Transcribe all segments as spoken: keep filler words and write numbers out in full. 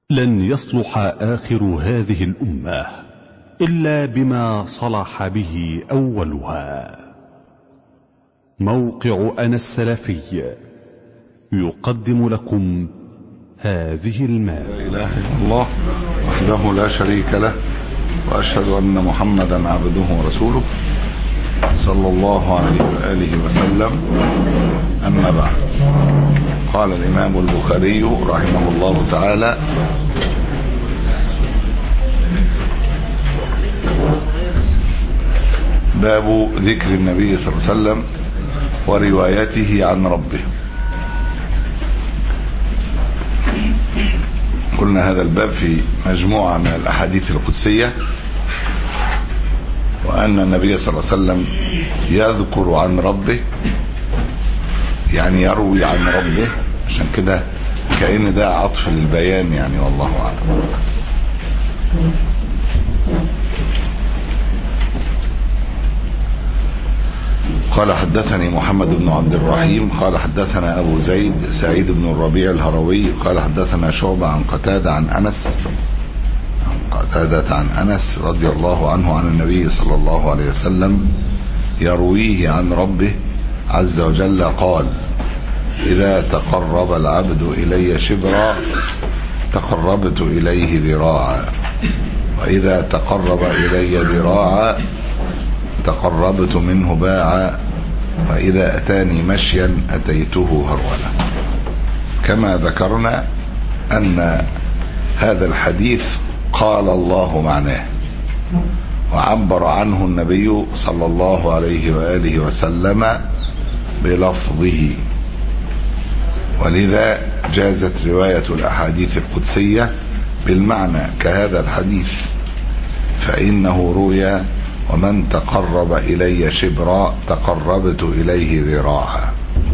لن يصلح آخر هذه الأمة إلا بما صلح به أولها. موقع أنا السلفي يقدم لكم هذه المادة. لا إله إلا الله وحده لا شريك له، وأشهد أن محمدا عبده ورسوله صلى الله عليه وآله وسلم. أما بعد، قال الإمام البخاري رحمه الله تعالى: باب ذكر النبي صلى الله عليه وسلم وروايته عن ربه. قلنا هذا الباب في مجموعة من الأحاديث القدسية، وأن النبي صلى الله عليه وسلم يذكر عن ربه، يعني يروي عن ربه، عشان كده كأن ده عطف للبيان يعني، والله أعلم. قال: حدثني محمد بن عبد الرحيم قال حدثنا أبو زيد سعيد بن الربيع الهروي قال حدثنا شعبة عن قتادة عن أنس عن قتادة عن أنس رضي الله عنه عن النبي صلى الله عليه وسلم يرويه عن ربه عز وجل قال: إذا تقرب العبد إلي شبرا تقربت إليه ذراعا، وإذا تقرب إلي ذراعا تقربت منه باعا، وإذا أتاني مشيا أتيته هرولا. كما ذكرنا أن هذا الحديث قال الله معناه، وعبر عنه النبي صلى الله عليه وآله وسلم بلفظه، ولذا جازت رواية الأحاديث القدسية بالمعنى كهذا الحديث، فإنه روي: ومن تقرب إلي شبرا تقربت إليه ذراعا،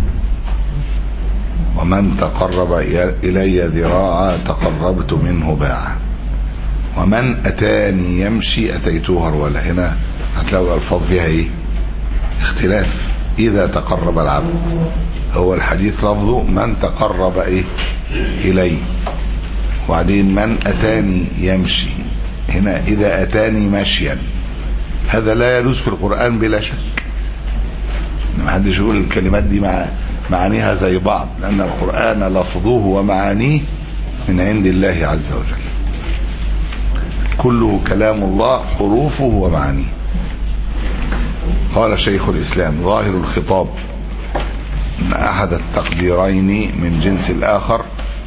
ومن تقرب إلي ذراعا تقربت منه باعا، ومن أتاني يمشي أتيته هرولا. هنا هتلاقوا الألفاظ فيها إيه؟ اختلاف. إذا تقرب العبد، هو الحديث لفظه من تقرب إيه؟ إلي، وبعدين من أتاني يمشي. هنا إذا أتاني مشيا. هذا لا يجوز في القرآن بلا شك، ما حدش يقول الكلمات دي مع معانيها زي بعض، لأن القرآن لفظه ومعانيه من عند الله عز وجل، كله كلام الله حروفه ومعانيه. قال شيخ الإسلام: ظاهر الخطاب أن أحد التقديرين من جنس الآخر،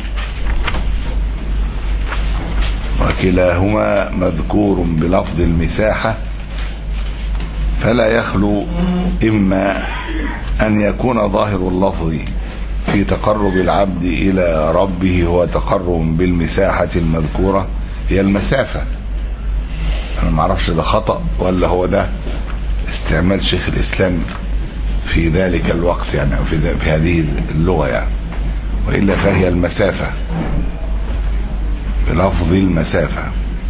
وكلاهما مذكور بلفظ المساحة، فلا يخلو إما أن يكون ظاهر اللفظ في تقرب العبد إلى ربه هو تقرب بالمساحة المذكورة، هي المسافة. أنا ما أعرفش ده خطأ ولا هو ده استعمال شيخ الإسلام في ذلك الوقت يعني، أو في, في هذه اللغة يعني، وإلا فهي المسافة بلفظ المسافة.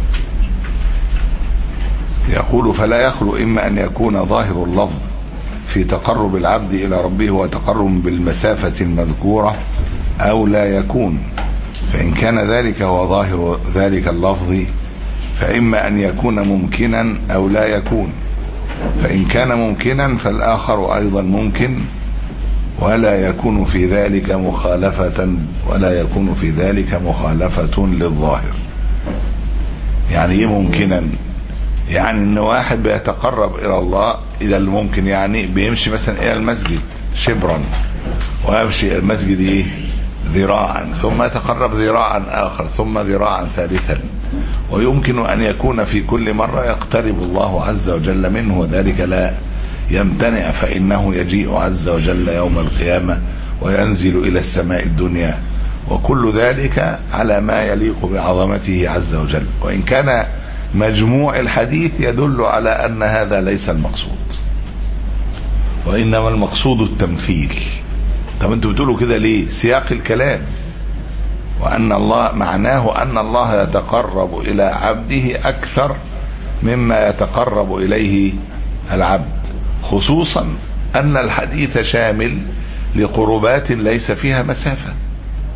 يقول: فلا يخلو إما أن يكون ظاهر اللفظ في تقرب العبد إلى ربه هو تقرب بالمسافة المذكورة، أو لا يكون. فإن كان ذلك هو ظاهر ذلك اللفظ فإما أن يكون ممكنا أو لا يكون. فإن كان ممكنا فالآخر أيضا ممكن، ولا يكون في ذلك مخالفة ولا يكون في ذلك مخالفة للظاهر. يعني إيه ممكنا؟ يعني إن واحد بيتقرب إلى الله إلى الممكن، يعني بيمشي مثلا إلى المسجد شبرا، ويمشي المسجد إيه؟ ذراعا، ثم يتقرب ذراعا آخر، ثم ذراعا ثالثا، ويمكن أن يكون في كل مرة يقترب الله عز وجل منه، وذلك لا يمتنع، فإنه يجيء عز وجل يوم القيامة وينزل إلى السماء الدنيا، وكل ذلك على ما يليق بعظمته عز وجل. وإن كان مجموع الحديث يدل على أن هذا ليس المقصود، وإنما المقصود التمثيل. طب انتوا بتقولوا كده ليه؟ سياق الكلام، وأن الله معناه أن الله يتقرب إلى عبده أكثر مما يتقرب إليه العبد، خصوصا أن الحديث شامل لقربات ليس فيها مسافة،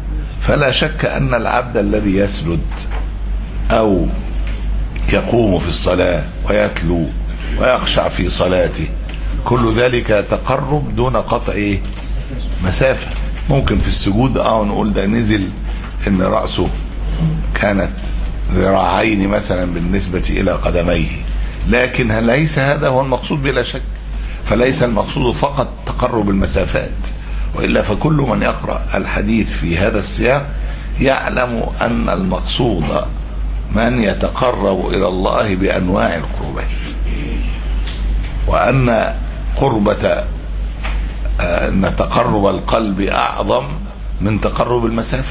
فلا شك أن العبد الذي يسجد أو يقوم في الصلاة ويتلو ويخشع في صلاته كل ذلك تقرب دون قطع إيه؟ مسافة. ممكن في السجود اه نقول ده نزل ان رأسه كانت ذراعين مثلا بالنسبة الى قدميه، لكن هل ليس هذا هو المقصود بلا شك. فليس المقصود فقط تقرب المسافات، وإلا فكل من يقرأ الحديث في هذا السياق يعلم أن المقصود من يتقرب إلى الله بأنواع القربات، وأن قربة أن تقرب القلب أعظم من تقرب المسافة.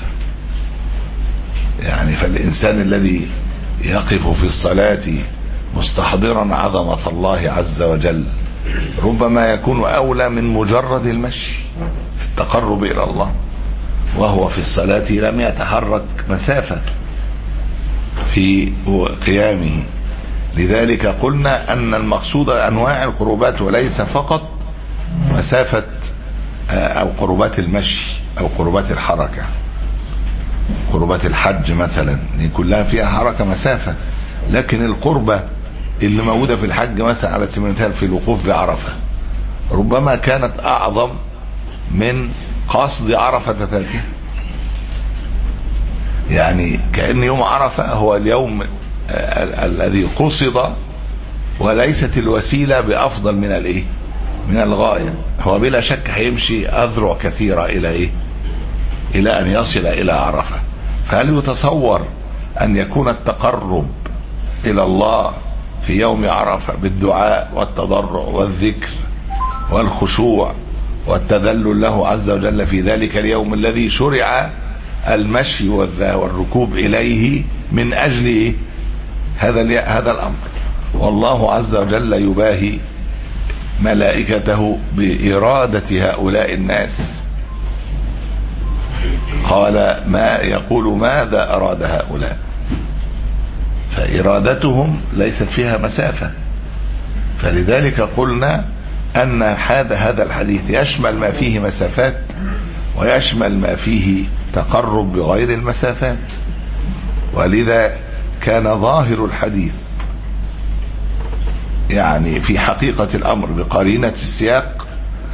يعني فالإنسان الذي يقف في الصلاة مستحضرا عظمة الله عز وجل ربما يكون أولى من مجرد المشي في التقرب إلى الله، وهو في الصلاة لم يتحرك مسافة في قيامه. لذلك قلنا أن المقصود أنواع القربات وليس فقط مسافة أو قربات المشي أو قربات الحركة. قربات الحج مثلا دي كلها فيها حركة مسافة، لكن القربة اللي موجودة في الحج مثلا على سبيل المثال في الوقوف بعرفة ربما كانت أعظم من قصد عرفة ذاتها. يعني كأن يوم عرفة هو اليوم الذي قصد، وليست الوسيلة بأفضل من الإيه؟ من الغاية. هو بلا شك هيمشي أذرع كثيرة إلى إيه؟ إلى أن يصل إلى عرفة. فهل يتصور أن يكون التقرب إلى الله في يوم عرفة بالدعاء والتضرع والذكر والخشوع والتذلل له عز وجل في ذلك اليوم الذي شرع المشي والركوب إليه من أجل هذا هذا الأمر؟ والله عز وجل يباهي ملائكته بإرادة هؤلاء الناس. قال ما يقول ماذا أراد هؤلاء، فإرادتهم ليست فيها مسافة. فلذلك قلنا أن هذا هذا الحديث يشمل ما فيه مسافات ويشمل ما فيه تقرب بغير المسافات. ولذا كان ظاهر الحديث يعني في حقيقة الأمر بقرينة السياق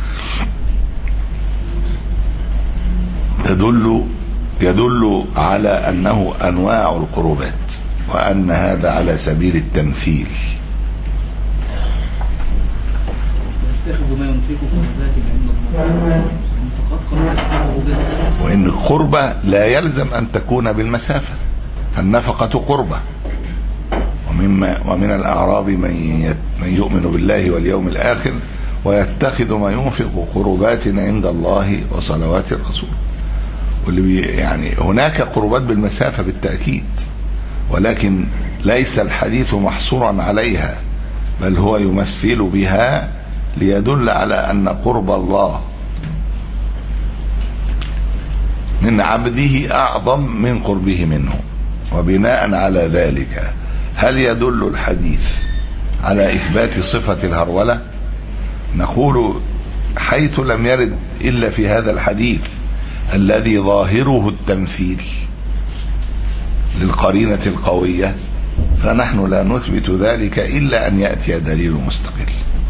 يدل يدل على أنه أنواع القربات، وأن هذا على سبيل التمثيل. وإن القربة لا يلزم أن تكون بالمسافة، فالنفقة قربة. ومما ومن الأعراب من من يؤمن بالله واليوم الآخر ويتخذ ما ينفق قربات عند الله وصلوات الرسول. واللي يعني هناك قربات بالمسافة بالتأكيد، ولكن ليس الحديث محصورا عليها، بل هو يمثل بها ليدل على أن قرب الله من عبده أعظم من قربه منه. وبناء على ذلك هل يدل الحديث على إثبات صفة الهرولة؟ نقول حيث لم يرد إلا في هذا الحديث الذي ظاهره التمثيل للقرينة القوية، فنحن لا نثبت ذلك إلا أن يأتي دليل مستقل.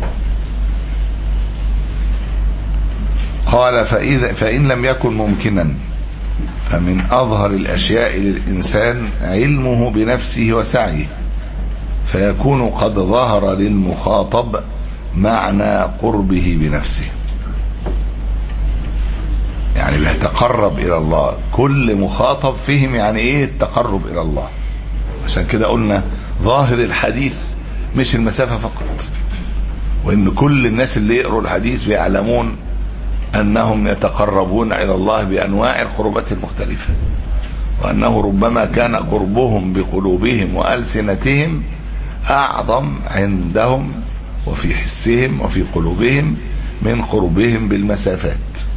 قال فإذا فإن لم يكن ممكنا فمن أظهر الأشياء للإنسان علمه بنفسه وسعيه، فيكون قد ظهر للمخاطب معنى قربه بنفسه. يعني بيتقرب إلى الله، كل مخاطب فهم يعني إيه التقرب إلى الله. عشان كده قلنا ظاهر الحديث مش المسافة فقط، وإن كل الناس اللي يقروا الحديث بيعلمون أنهم يتقربون إلى الله بأنواع القربات المختلفة، وأنه ربما كان قربهم بقلوبهم وألسنتهم أعظم عندهم وفي حسهم وفي قلوبهم من قربهم بالمسافات.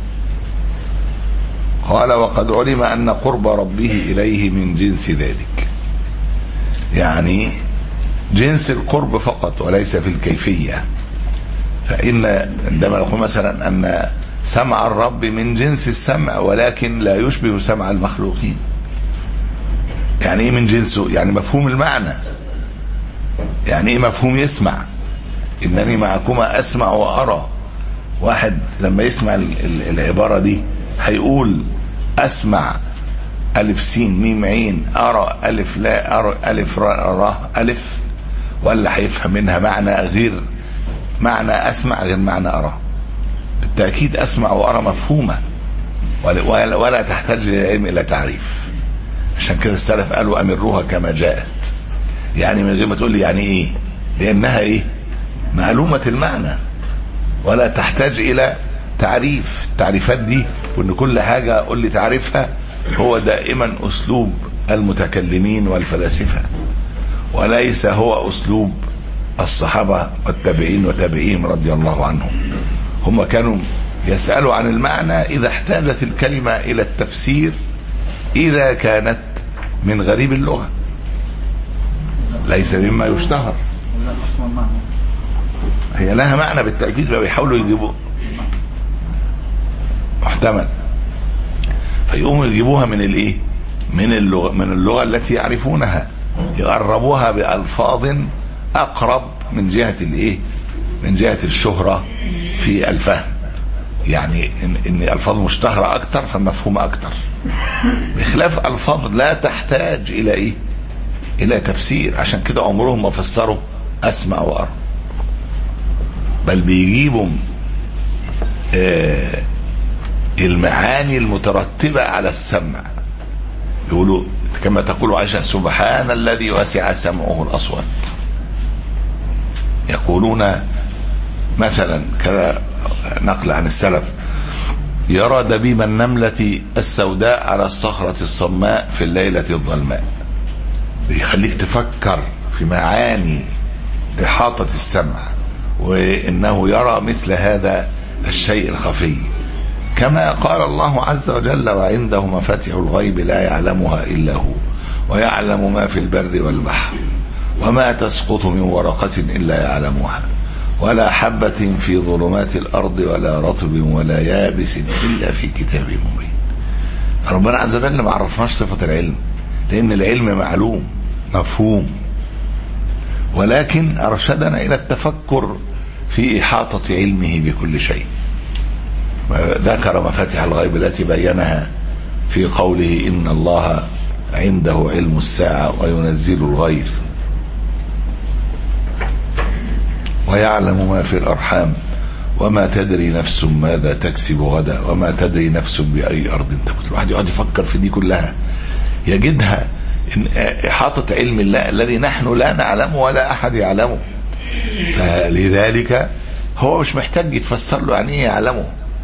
قال وقد علم أن قرب ربه إليه من جنس ذلك، يعني جنس القرب فقط وليس في الكيفية. فإن عندما نقول مثلا أن سمع الرب من جنس السمع ولكن لا يشبه سمع المخلوقين. يعني ايه من جنسه؟ يعني مفهوم المعنى. يعني ايه مفهوم يسمع؟ انني معكما اسمع وارى. واحد لما يسمع العبارة دي هيقول اسمع الف سين ميم عين، ارى الف لا ارى الف را الف، ولا هيفهم منها معنى غير معنى اسمع غير معنى ارى؟ بالتأكيد اسمع وارى مفهومة ولا, ولا تحتاج للعلم الى تعريف. عشان كده السلف قالوا امروها كما جاءت، يعني من غير ما تقول لي يعني ايه، لانها ايه معلومة المعنى ولا تحتاج الى تعريف. التعريفات دي وان كل حاجة اقول لي تعريفها هو دائما اسلوب المتكلمين والفلاسفة، وليس هو اسلوب الصحابة والتابعين وتابعيهم رضي الله عنهم. هم كانوا يسألوا عن المعنى اذا احتاجت الكلمة الى التفسير، اذا كانت من غريب اللغة ليس مما يشتهر. هي لها معنى بالتأكيد، ما بيحاولوا يجيبوه محتمل، فيقوموا يجيبوها من الايه من اللغة من اللغة التي يعرفونها، يقربوها بألفاظ اقرب من جهة الايه من جهة الشهرة في الفهم. يعني ان, إن الفاظ مشتهرة اكتر فمفهومة اكتر، بخلاف الفاظ لا تحتاج الى ايه الى تفسير. عشان كده عمرهم ما فسروا اسمع وارى، بل بيجيبوا آه المعاني المترتبة على السمع. يقولوا كما تقول عائشة سبحان الذي وسع سمعه الأصوات. يقولون مثلا كذا نقل عن السلف: يرى دبيب النملة السوداء على الصخرة الصماء في الليلة الظلماء. بيخليك تفكر في معاني إحاطة السمع، وإنه يرى مثل هذا الشيء الخفي. كما قال الله عز وجل: وعنده مفاتيح الغيب لا يعلمها إلا هو ويعلم ما في البر والبحر وما تسقط من ورقة إلا يعلمها ولا حبة في ظلمات الأرض ولا رطب ولا يابس إلا في كتاب مبين. ربنا عز وجل ما عرفناش صفة العلم، لأن العلم معلوم مفهوم، ولكن أرشدنا إلى التفكر في إحاطة علمه بكل شيء. ذكر مفاتيح الغيب التي بينها في قوله: إن الله عنده علم الساعة وينزل الغيث ويعلم ما في الأرحام وما تدري نفس ماذا تكسب غدا وما تدري نفس بأي أرض تموت. الواحد يقعد يفكر في دي كلها يجدها إن إحاطة علم الله الذي نحن لا نعلمه ولا أحد يعلمه. فلذلك هو مش محتاج يتفسر له يعني إيه يعلمه،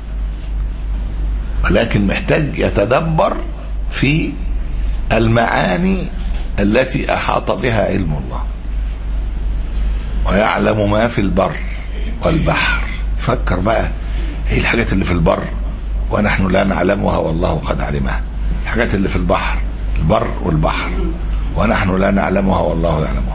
ولكن محتاج يتدبر في المعاني التي أحاط بها علم الله. ويعلم ما في البر والبحر. فكر بقى ايه الحاجات اللي في البر ونحن لا نعلمها والله قد علمها، الحاجات اللي في البحر، البر والبحر، ونحن لا نعلمها والله يعلمها.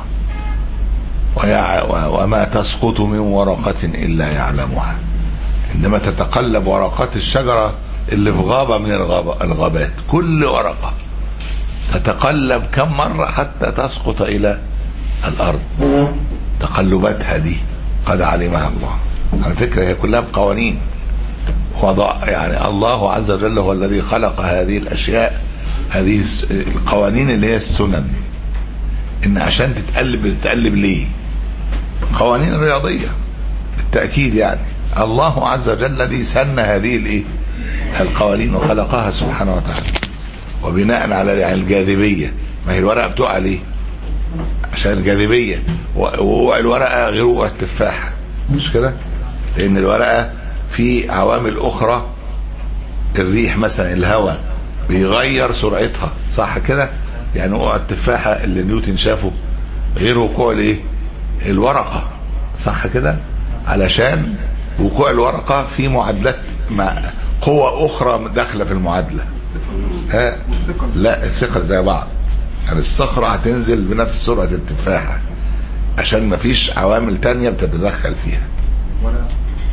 وما تسقط من ورقة إلا يعلمها. عندما تتقلب ورقات الشجرة اللي في غابة من الغابات، كل ورقة تتقلب كم مرة حتى تسقط إلى الأرض. تقلباتها دي قد علمها الله. على فكرة هي كلها بقوانين وضع، يعني الله عز وجل هو الذي خلق هذه الأشياء، هذه القوانين اللي هي السنن. إن عشان تتقلب تتقلب ليه؟ قوانين رياضية بالتأكيد. يعني الله عز وجل الذي سن هذه الايه القوانين وخلقها سبحانه وتعالى. وبناء على يعني الجاذبية، ما هي الورقة بتقع ليه؟ عشان الجاذبية. ووقوع الورقة غير وقوع التفاحة، مش كده؟ لأن الورقة في عوامل أخرى، الريح مثلا، الهواء بيغير سرعتها، صح كده؟ يعني وقوع التفاحة اللي نيوتن شافه غير وقوع الايه الورقة، صح كده؟ علشان وقوع الورقة في معادلات مع قوة أخرى داخلة في المعادلة. ها؟ لا، الثقل زي بعض. يعني الصخرة هتنزل بنفس سرعة التفاحة عشان ما فيش عوامل تانية بتتدخل فيها.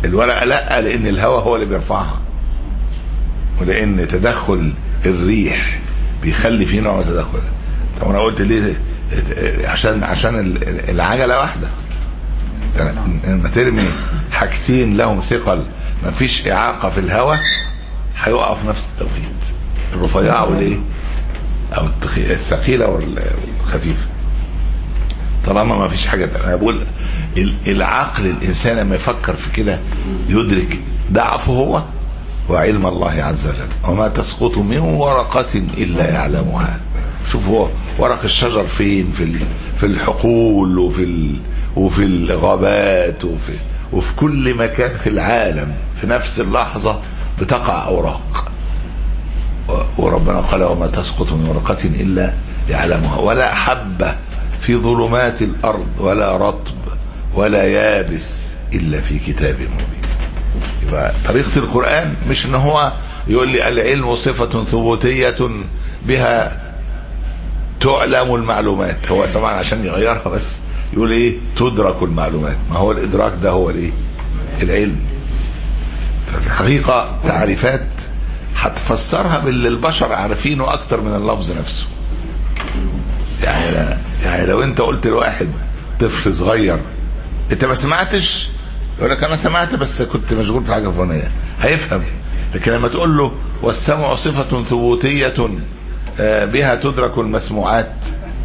الورقة لا، لان الهواء هو اللي بيرفعها، ولان تدخل الريح بيخلي فيه نوع تدخل. طب انا قلت ليه؟ عشان عشان العجلة واحدة، لما ترمي حاجتين لهم ثقل ما فيش اعاقة في الهواء هيقع في نفس التوقيت، الرفيعة والايه او الثقيلة والخفيفة، طالما ما فيش حاجة. انا بقول العقل الانسان لما يفكر في كده يدرك ضعفه هو وعلم الله عز وجل. وما تسقط من ورقة الا يعلمها. شوف هو ورق الشجر فين؟ في في الحقول وفي ال وفي الغابات وفي وفي كل مكان في العالم، في نفس اللحظة بتقع أوراق، وربنا قال وما تسقط من ورقة إلا يعلمها ولا حبة في ظلمات الأرض ولا رطب ولا يابس إلا في كتاب مبين. يبقى طريقة القرآن مش إن هو يقول لي العلم صفة ثبوتية بها تعلم المعلومات، هو سمعنا عشان يغيرها بس يقول ايه تدرك المعلومات. ما هو الادراك ده هو الايه؟ العلم. الحقيقة تعريفات هتفسرها باللي البشر عارفينه اكتر من اللفظ نفسه. يعني يعني لو انت قلت لواحد طفل صغير انت ما سمعتش، يقول لك انا سمعت بس كنت مشغول في حاجه فلانيه، هيفهم. لكن لما تقول له والسمع صفة ثبوتية بها تدرك المسموعات،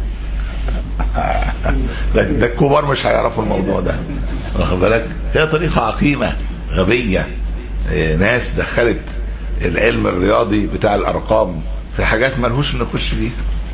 ده, ده الكبار مش هيعرفوا الموضوع ده، واخد بالك؟ هي طريقة عقيمة غبية، ناس دخلت العلم الرياضي بتاع الارقام في حاجات ملهوش نخش فيه.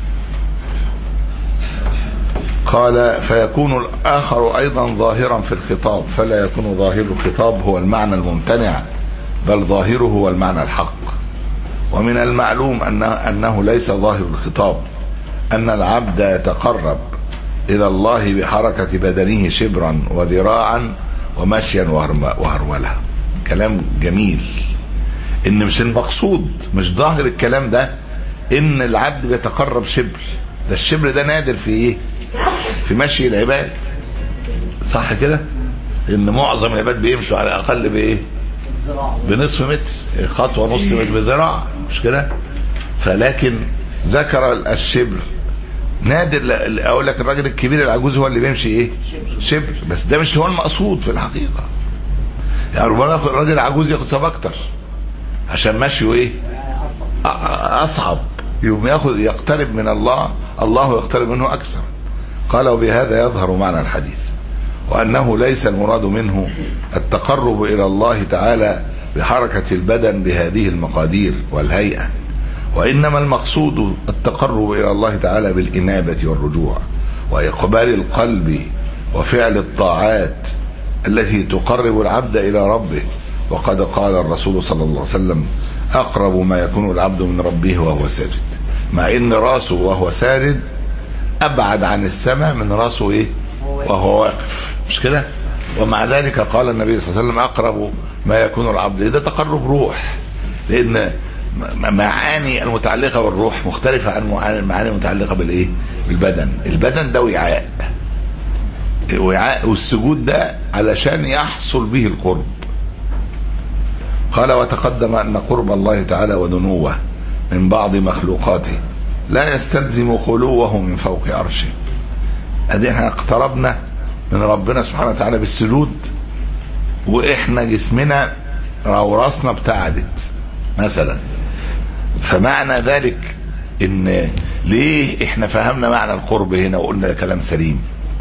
قال فيكون الاخر ايضا ظاهرا في الخطاب، فلا يكون ظاهر الخطاب هو المعنى الممتنع بل ظاهره هو المعنى الحق. ومن المعلوم أنه, أنه ليس ظاهر الخطاب أن العبد يتقرب إلى الله بحركة بدنه شبرا وذراعا ومشيا وهرولة. كلام جميل، إن مش المقصود، مش ظاهر الكلام ده إن العبد بيتقرب شبر، ده الشبر ده نادر في إيه؟ في مشي العباد، صح كده؟ إن معظم العباد بيمشوا على الأقل بإيه؟ بنصف متر، خطوة نص متر بذراع، مش كده؟ فلكن ذكر الشبر نادر. اقول لك الراجل الكبير العجوز هو اللي بيمشي ايه؟ شبر، بس ده مش هو المقصود في الحقيقة. يعني ربما ياخد الراجل العجوز ياخد سبع اكتر عشان مشيه ايه؟ اصعب، يوم ياخد يقترب من الله، الله يقترب منه اكثر. قال وبهذا يظهر معنى الحديث، وأنه ليس المراد منه التقرب إلى الله تعالى بحركة البدن بهذه المقادير والهيئة، وإنما المقصود التقرب إلى الله تعالى بالإنابة والرجوع وإقبال القلب وفعل الطاعات التي تقرب العبد إلى ربه. وقد قال الرسول صلى الله عليه وسلم أقرب ما يكون العبد من ربه وهو ساجد، مع إن راسه وهو ساجد أبعد عن السماء من راسه إيه؟ وهو واقف، مش كده؟ ومع ذلك قال النبي صلى الله عليه وسلم أقرب ما يكون العبد. ده تقرب روح، لأن معاني المتعلقة بالروح مختلفة عن المعاني المتعلقة بالإيه؟ بالبدن. البدن ده وعاء، وعاء والسجود ده علشان يحصل به القرب. قال وتقدم أن قرب الله تعالى ودنوه من بعض مخلوقاته لا يستلزم خلوه من فوق عرشه. ادي احنا اقتربنا من ربنا سبحانه وتعالى بالسجود، واحنا جسمنا او راسنا ابتعدت مثلا. فمعنى ذلك ان ليه احنا فهمنا معنى القرب هنا وقلنا كلام سليم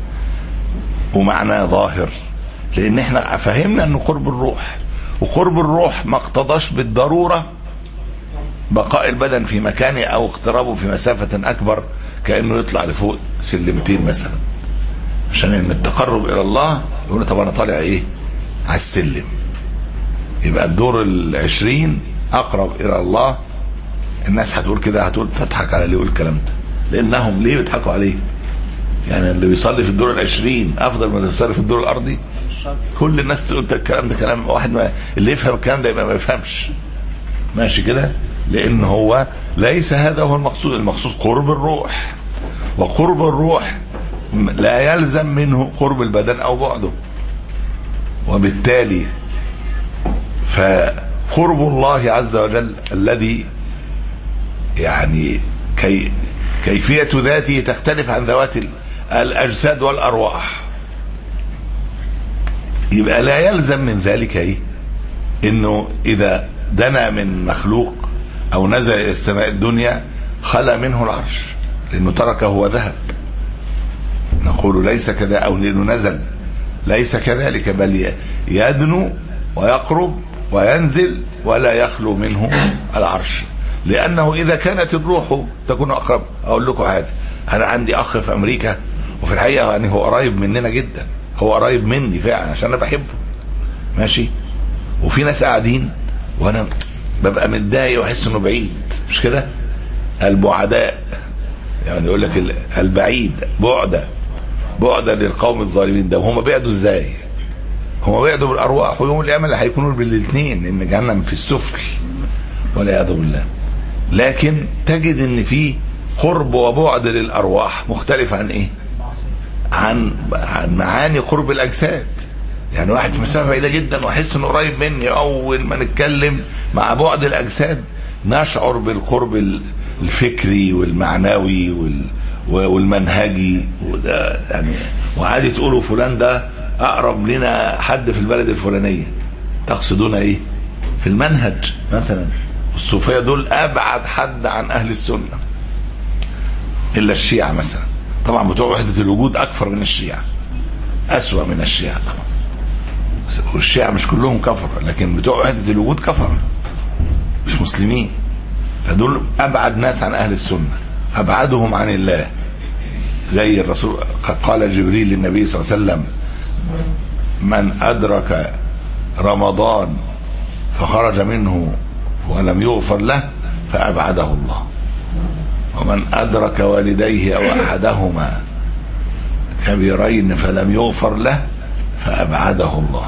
ومعنى ظاهر؟ لان احنا فهمنا ان قرب الروح، وقرب الروح ما اقتضاش بالضرورة بقاء البدن في مكانه او اقترابه في مسافة اكبر، كأنه يطلع لفوق سلمتين مثلا. عشان ان التقرب الى الله يقول طب انا طالع ايه؟ على السلم، يبقى الدور العشرين اقرب الى الله. الناس هتقول كده، هتقول تضحك على اللي يقول الكلام ده، لانهم ليه بيضحكوا عليه؟ يعني اللي بيصلي في الدور العشرين افضل من اللي بيصلي في الدور الارضي؟ كل الناس تقول الكلام ده كلام واحد، ما اللي يفهم الكلام ده يبقى ما يفهمش، ماشي كده؟ لان هو ليس هذا هو المقصود. المقصود قرب الروح، وقرب الروح لا يلزم منه قرب البدن او بعده. وبالتالي فقرب الله عز وجل الذي يعني كي كيفية ذاته تختلف عن ذوات الأجساد والأرواح، يبقى لا يلزم من ذلك ايه انه اذا دنا من مخلوق او نزل الى السماء الدنيا خلى منه العرش لانه تركه وذهب. نقول ليس كذا، او لانه نزل ليس كذلك، بل يدنو ويقرب وينزل ولا يخلو منه العرش، لانه اذا كانت الروح تكون اقرب. اقول لكم حاجه، انا عندي اخ في امريكا وفي الحقيقه يعني هو قريب مننا جدا، هو قريب مني فعلا عشان انا بحبه ماشي، وفي ناس قاعدين وانا ببقى متضايق واحس انه بعيد، مش كده؟ البعداء يعني يقول لك البعيد بعدا بعدا للقوم الظالمين. ده هم بعدوا ازاي؟ هم بعدوا بالارواح، ويوم القيامه اللي هيكونوا بالاثنين، ان جهنم في السفل والعياذ بالله. لكن تجد ان في قرب وبعد للارواح مختلف عن ايه؟ عن عن معاني قرب الاجساد. يعني واحد في مسافه بعيده جدا واحس انه قريب مني، اول ما نتكلم مع بعد الاجساد نشعر بالقرب الفكري والمعنوي والمنهجي، وده يعني وعادي تقولوا فلان ده اقرب لنا حد في البلد الفلانيه، تقصدون ايه؟ في المنهج مثلا. الصوفيه دول ابعد حد عن اهل السنه الا الشيعه مثلا، طبعا بتوع وحده الوجود اكثر من الشيعه، اسوأ من الشيعه طبعا، والشيعه مش كلهم كفر، لكن بتوع وحده الوجود كفر مش مسلمين، فدول ابعد ناس عن اهل السنه، ابعدهم عن الله. زي الرسول قال جبريل للنبي صلى الله عليه وسلم: من ادرك رمضان فخرج منه ولم يغفر له فابعده الله، ومن أدرك والديه أو أحدهما كبيرين فلم يغفر له فأبعده الله،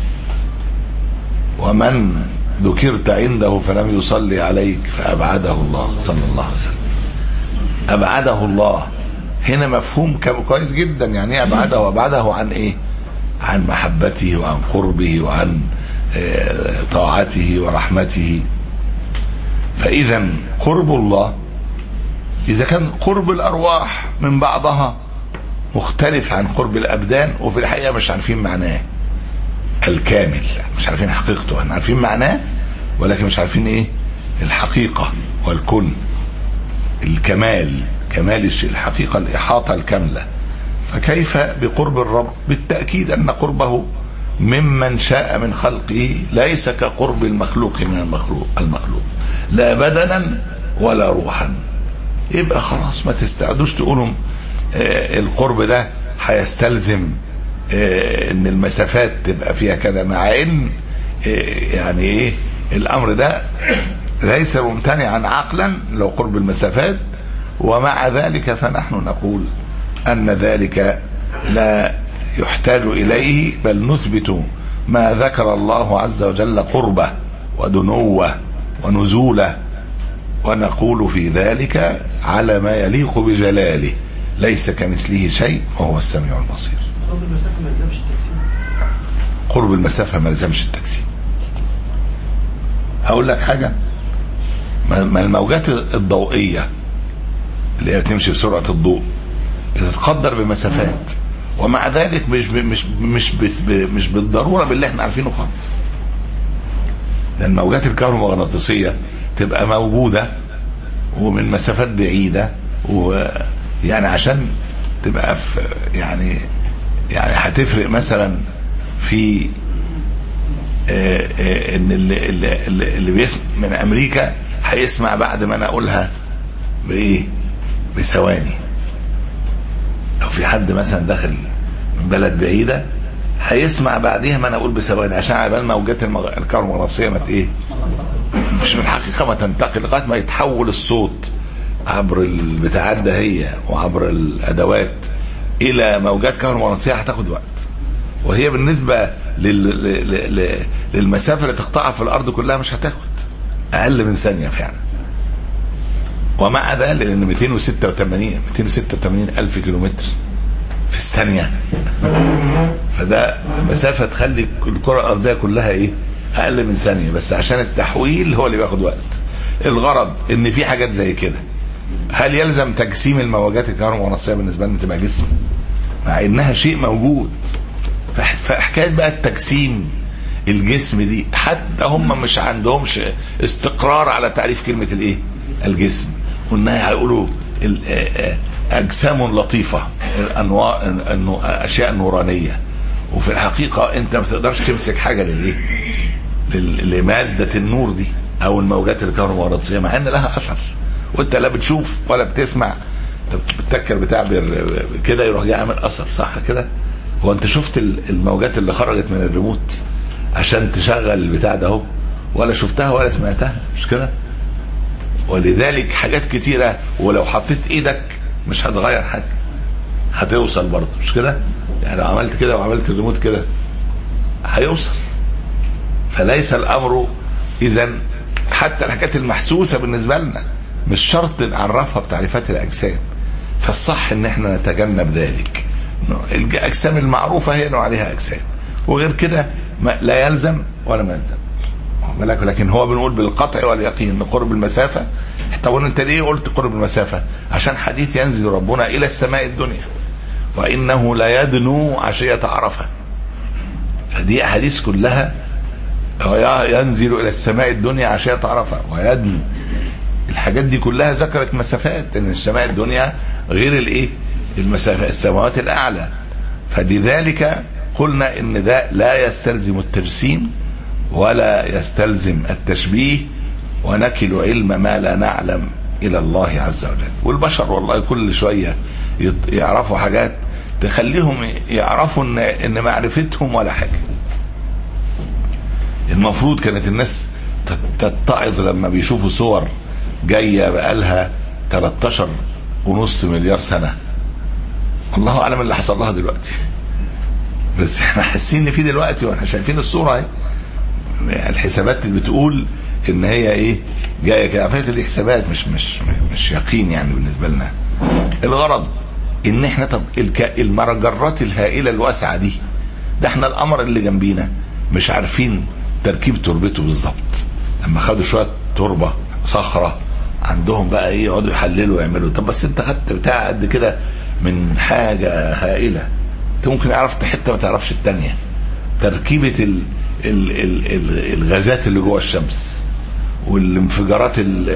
ومن ذكرت عنده فلم يصلي عليك فأبعده الله صلى الله عليه وسلم. أبعده الله هنا مفهوم كويس جدا، يعني أبعده وأبعده عن إيه؟ عن محبته وعن قربه وعن طاعته ورحمته. فإذا قرب الله إذا كان قرب الأرواح من بعضها مختلف عن قرب الأبدان، وفي الحقيقة مش عارفين معناه الكامل، مش عارفين حقيقته، احنا عارفين معناه ولكن مش عارفين ايه الحقيقة والكن الكمال، كمال الشيء، الحقيقة، الإحاطة الكاملة. فكيف بقرب الرب؟ بالتأكيد أن قربه ممن شاء من خلقه ليس كقرب المخلوق من المخلوق المخلوق لا بدنا ولا روحا. يبقى خلاص ما تستعدوش تقولوا آه القرب ده هيستلزم آه ان المسافات تبقى فيها كذا، مع ان آه يعني ايه الامر ده ليس ممتنعا عقلا لو قرب المسافات، ومع ذلك فنحن نقول ان ذلك لا يحتاج اليه، بل نثبت ما ذكر الله عز وجل قربه ودنوه ونزوله، ونقول في ذلك على ما يليق بجلاله، ليس كمثله شيء وهو السميع البصير. قرب المسافة ما يلزمش التجسيم. قرب المسافة ما يلزمش التجسيم. هقول لك حاجة، ما الموجات الضوئية اللي هي بتمشي بسرعة الضوء بتتقدر بمسافات، ومع ذلك مش مش مش مش بالضرورة باللي احنا عارفينه خالص. لأن الموجات الكهرومغناطيسية تبقى موجودة ومن مسافات بعيدة، ويعني عشان تبقى في يعني يعني هتفرق مثلا في اه اه ان اللي, اللي, اللي بيسمع من امريكا هيسمع بعد ما انا اقولها بايه؟ بثواني. لو في حد مثلا داخل من بلد بعيدة هيسمع بعديها ما انا اقول بثواني، عشان على بال موجات الكهرومغناطيسية ما ايه مش من الحقيقة ما تنتقل لغاية ما يتحول الصوت عبر البتاعات ده هي وعبر الأدوات إلى موجات كهرومغناطيسية، هتاخد وقت. وهي بالنسبة لل... للمسافة اللي تقطعها في الأرض كلها مش هتاخد أقل من ثانية فعلا. ومع ذلك لأن مئتين وستة وثمانين ألف كيلومتر في الثانية، فده مسافة تخلي الكرة الأرضية كلها إيه اقل من ثانيه، بس عشان التحويل هو اللي بياخد وقت. الغرض ان في حاجات زي كده. هل يلزم تجسيم الموجات الكهرومغناطيسيه بالنسبه لنا تبقى جسم؟ مع انها شيء موجود. فحكايه بقى التجسيم الجسم دي حتى هم مش عندهمش استقرار على تعريف كلمه الايه الجسم، وانها هيقولوا اجسام لطيفه، الانواع انه اشياء نورانيه، وفي الحقيقه انت ما تقدرش تمسك حاجه للايه لماده النور دي او الموجات الكهرومغناطيسيه، مع ان لها اثر وانت لا بتشوف ولا بتسمع. انت بتتكر بتاع كده يروح جاي عامل اثر، صح كده؟ هو انت شفت الموجات اللي خرجت من الريموت عشان تشغل البتاع ده اهو، ولا شفتها ولا سمعتها، مش كده؟ ولذلك حاجات كتيره ولو حطيت ايدك مش هتغير حاجه، هتوصل برضه، مش كده؟ يعني لو عملت كده وعملت الريموت كده هيوصل. فليس الامر اذا حتى الحاجات المحسوسه بالنسبه لنا مش شرط نعرفها بتعريفات الاجسام. فالصح ان احنا نتجنب ذلك. الاجسام المعروفه هي انه عليها اجسام، وغير كده لا يلزم ولا ما يلزم. لكن هو بنقول بالقطع واليقين قرب المسافه. طب انت ليه قلت قرب المسافه؟ عشان حديث ينزل ربنا الى السماء الدنيا وانه لا يدنو عشيه عرفه. فدي احاديث كلها ينزل الى السماء الدنيا عشيه عرفه ويدنو. الحاجات دي كلها ذكرت مسافات، ان السماء الدنيا غير الايه المسافه السماوات الاعلى. فلذلك قلنا ان ده لا يستلزم التجسيم ولا يستلزم التشبيه، ونكل علم ما لا نعلم الى الله عز وجل. والبشر والله كل شويه يعرفوا حاجات تخليهم يعرفوا ان ان معرفتهم ولا حاجه. المفروض كانت الناس تتعظ لما بيشوفوا صور جايه بقالها ثلاثة عشر ونص مليار سنه. الله اعلم اللي حصل لها دلوقتي، بس احنا حاسين ان في دلوقتي واحنا شايفين الصوره اهي. الحسابات اللي بتقول ان هي ايه جايه كده، على فكره دي حسابات مش مش مش يقين يعني بالنسبه لنا. الغرض ان احنا طب المجرات الهائله الواسعه دي، ده احنا القمر اللي جنبينا مش عارفين تركيب تربته بالظبط. لما خدوا شويه تربه صخره عندهم بقى ايه يقعدوا يحللوا ويعملوا. طب بس انت خدت بتاع قد كده من حاجه هائله، انت ممكن عرفت حته ما تعرفش الثانيه. تركيبه ال ال ال ال الغازات اللي جوه الشمس والانفجارات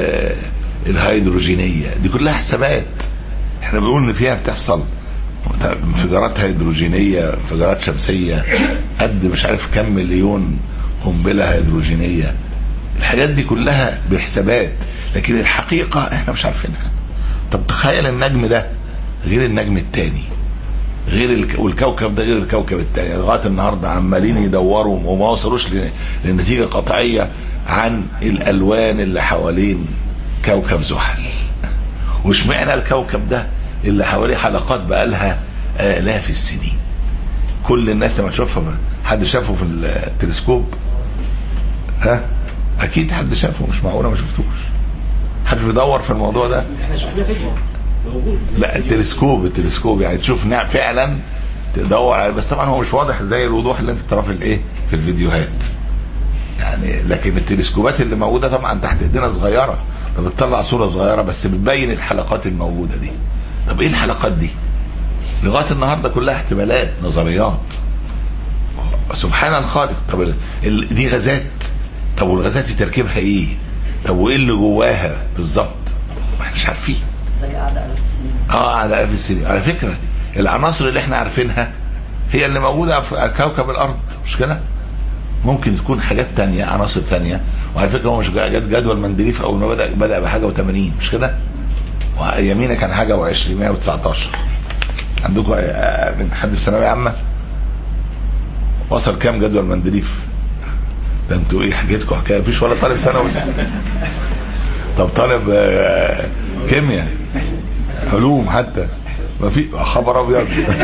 الهيدروجينيه دي كلها حسابات. احنا بنقول ان فيها بتحصل انفجارات هيدروجينيه، انفجارات شمسيه قد مش عارف كم مليون قنبله هيدروجينيه. الحاجات دي كلها بحسابات، لكن الحقيقه احنا مش عارفينها. طب تخيل النجم ده غير النجم الثاني، غير الك... والكوكب ده غير الكوكب الثاني. لغايه النهارده عمالين يدوروا وما وصلوش لنتيجه قطعيه عن الالوان اللي حوالين كوكب زحل. واشمعنى الكوكب ده اللي حواليه حلقات بقالها آلاف السنين؟ كل الناس لما تشوفها، حد شافه في التلسكوب؟ ها اكيد حد شافه، مش معقوله ما شفتوش. حد بيدور في الموضوع ده؟ احنا شفنا فيديو موجود. لا التلسكوب التلسكوب يعني تشوف نعم فعلا تدور عليه، بس طبعا هو مش واضح زي الوضوح اللي انت بتراه في الايه في الفيديوهات يعني. لكن التلسكوبات اللي موجوده طبعا تحت ايدينا صغيره، فبتطلع صوره صغيره بس بتبين الحلقات الموجوده دي. طب ايه الحلقات دي؟ لغايه النهارده كلها احتمالات، نظريات. سبحان الخالق. طب دي غازات، طب والغازات دي تركيبها ايه؟ طب وايه اللي جواها بالظبط؟ ما احنا مش عارفين. زي قاعده آلاف السنين. اه قاعده آلاف السنين. على فكره العناصر اللي احنا عارفينها هي اللي موجوده في كوكب الارض، مش كده؟ ممكن تكون حاجات تانية، عناصر تانية. وعلى فكره هو مش جد جدول مندليف اول ما بدا بدا بحاجه وثمانين، مش كده؟ ويمينه كان حاجه وعشرين مية وتسعتاشر. عندكم من حد في ثانويه عامه وصل كام جدول مندليف؟ ده انتوا ايه حاجتكم حكايه؟ مفيش ولا طالب ثانوي؟ طب طالب كيمياء علوم حتى ما في؟ خبر ابيض.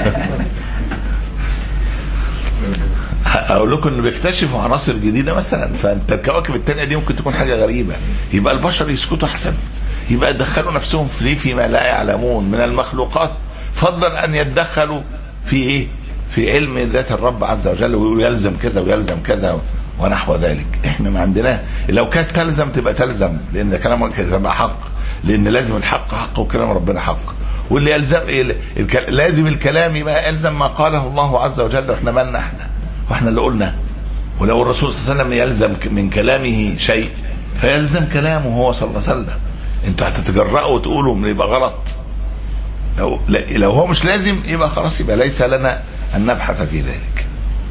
اقول لكم انه بيكتشفوا عناصر جديده مثلا، فانت الكواكب الثانيه دي ممكن تكون حاجه غريبه. يبقى البشر يسكتوا احسن، يبقى يدخلوا نفسهم في فيما لا يعلمون من المخلوقات، فضلا ان يتدخلوا في ايه؟ في علم ذات الرب عز وجل، ويقولوا يلزم كذا ويلزم كذا ونحو ذلك. احنا ما عندنا، لو كانت تلزم تبقى تلزم، لان كلامك يبقى حق، لان لازم الحق حق وكلام ربنا حق. واللي يلزم لازم الكلام يبقى يلزم ما قاله الله عز وجل، واحنا مالنا احنا واحنا اللي قلنا. ولو الرسول صلى الله عليه وسلم يلزم من كلامه شيء فيلزم كلامه هو صلى الله عليه وسلم. انتوا هتتجرأوا وتقولوا من يبقى غلط. لو لو هو مش لازم يبقى خلاص، يبقى ليس لنا ان نبحث في ذلك.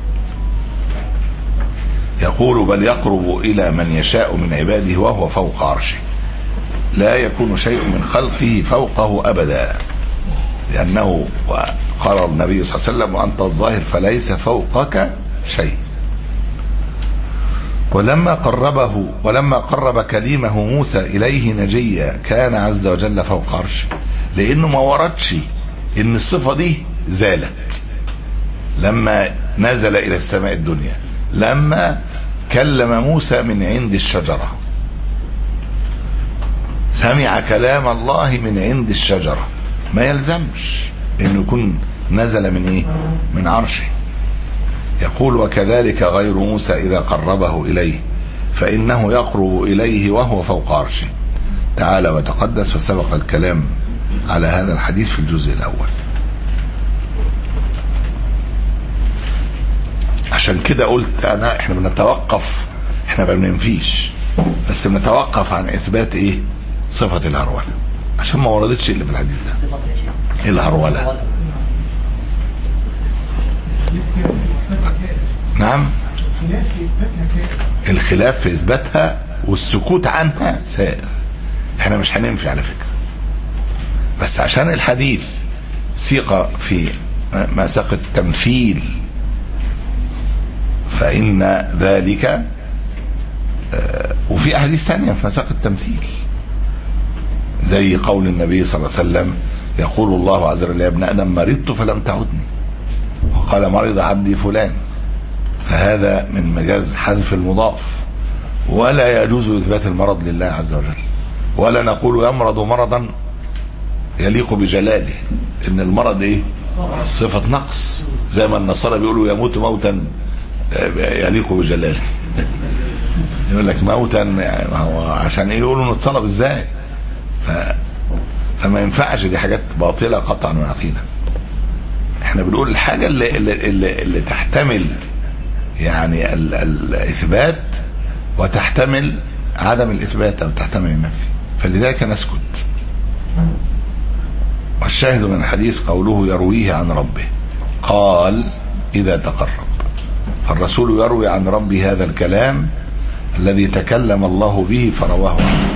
يقول بل يقرب الى من يشاء من عباده وهو فوق عرشه، لا يكون شيء من خلقه فوقه ابدا، لانه قال النبي صلى الله عليه وسلم وانت الظاهر فليس فوقك شيء. ولما قربه ولما قرب كليمه موسى إليه نجيا كان عز وجل فوق عرشه، لأنه ما وردش إن الصفة دي زالت لما نزل إلى السماء الدنيا، لما كلم موسى من عند الشجرة، سمع كلام الله من عند الشجرة، ما يلزمش إنه يكون نزل من إيه؟ من عرشه. يقول وكذلك غير موسى إذا قربه إليه فإنه يقرب إليه وهو فوق عرشه تعالى وتقدس، وسبق الكلام على هذا الحديث في الجزء الأول. عشان كده قلت أنا إحنا بنتوقف، إحنا ما بننفيش، بس بنتوقف عن إثبات إيه؟ صفة الهرولة، عشان ما وردتش اللي في الحديث ده الهرولة. نعم، الخلاف في إثباتها والسكوت عنها سائر، احنا مش هننفي على فكرة، بس عشان الحديث سيق في مساق التمثيل فإن ذلك، وفي أحاديث ثانية في مساق التمثيل زي قول النبي صلى الله عليه وسلم يقول الله عز وجل يا ابن آدم مرضت فلم تعدني، وقال مرض عبدي فلان، فهذا من مجاز حذف المضاف، ولا يجوز إثبات المرض لله عز وجل، ولا نقول يمرض مرضا يليق بجلاله، إن المرض إيه؟ صفة نقص، زي ما النصارى بيقولوا يموت موتا يليق بجلاله. يقول لك موتا يعني هو عشان إيه؟ يقولوا نتصلب إزاي؟ ف... فما ينفعش، دي حاجات باطلة قطعا ويقينا. احنا بنقول الحاجة اللي, اللي, اللي, اللي تحتمل يعني ال الإثبات وتحتمل عدم الإثبات أو تحتمل النفي، فلذلك نسكت. والشاهد من الحديث قوله يرويه عن ربه، قال إذا تقرب، فالرسول يروي عن ربه هذا الكلام الذي تكلم الله به فرواه عنه،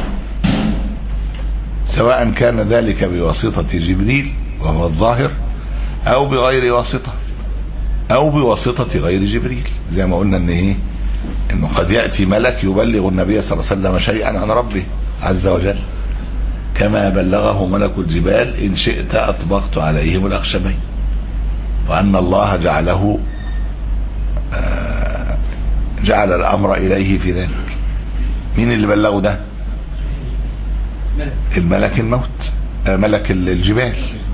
سواء كان ذلك بواسطة جبريل وهو الظاهر أو بغير واسطة أو بواسطة غير جبريل، زي ما قلنا إن إيه؟ إنه قد يأتي ملك يبلغ النبي صلى الله عليه وسلم شيئا عن ربه عز وجل، كما بلغه ملك الجبال إن شئت أطبقت عليهم الأخشبين، وأن الله جعله جعل الأمر إليه في ذلك. مين اللي بلغه ده؟ الملك الموت، ملك الجبال.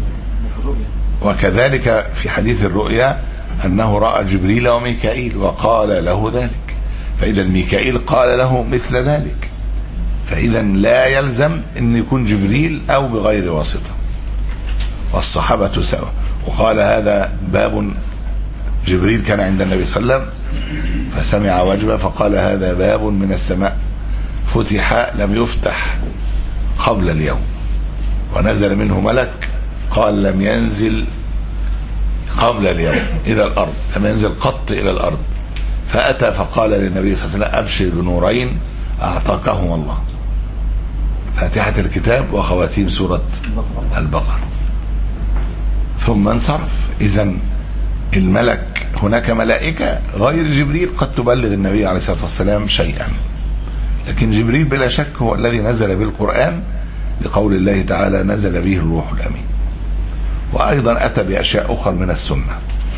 وكذلك في حديث الرؤيا أنه رأى جبريل وميكائيل وقال له ذلك، فإذا ميكائيل قال له مثل ذلك، فإذا لا يلزم أن يكون جبريل أو بغير واسطة. والصحابة سوا، وقال هذا باب، جبريل كان عند النبي صلى الله عليه وسلم فسمع وجبه فقال هذا باب من السماء فتح لم يفتح قبل اليوم، ونزل منه ملك قال لم ينزل قبل اليوم إلى الأرض، لم ينزل قط إلى الأرض، فأتى فقال للنبي صلى الله عليه وسلم أبشر بنورين أعطاكهم الله، فاتحة الكتاب وخواتيم سورة البقرة، ثم انصرف. إذن الملك، هناك ملائكة غير جبريل قد تبلغ النبي عليه الصلاة والسلام شيئا، لكن جبريل بلا شك هو الذي نزل بالقرآن لقول الله تعالى نزل به الروح الأمين. وأيضا أتى بأشياء أخرى من السنة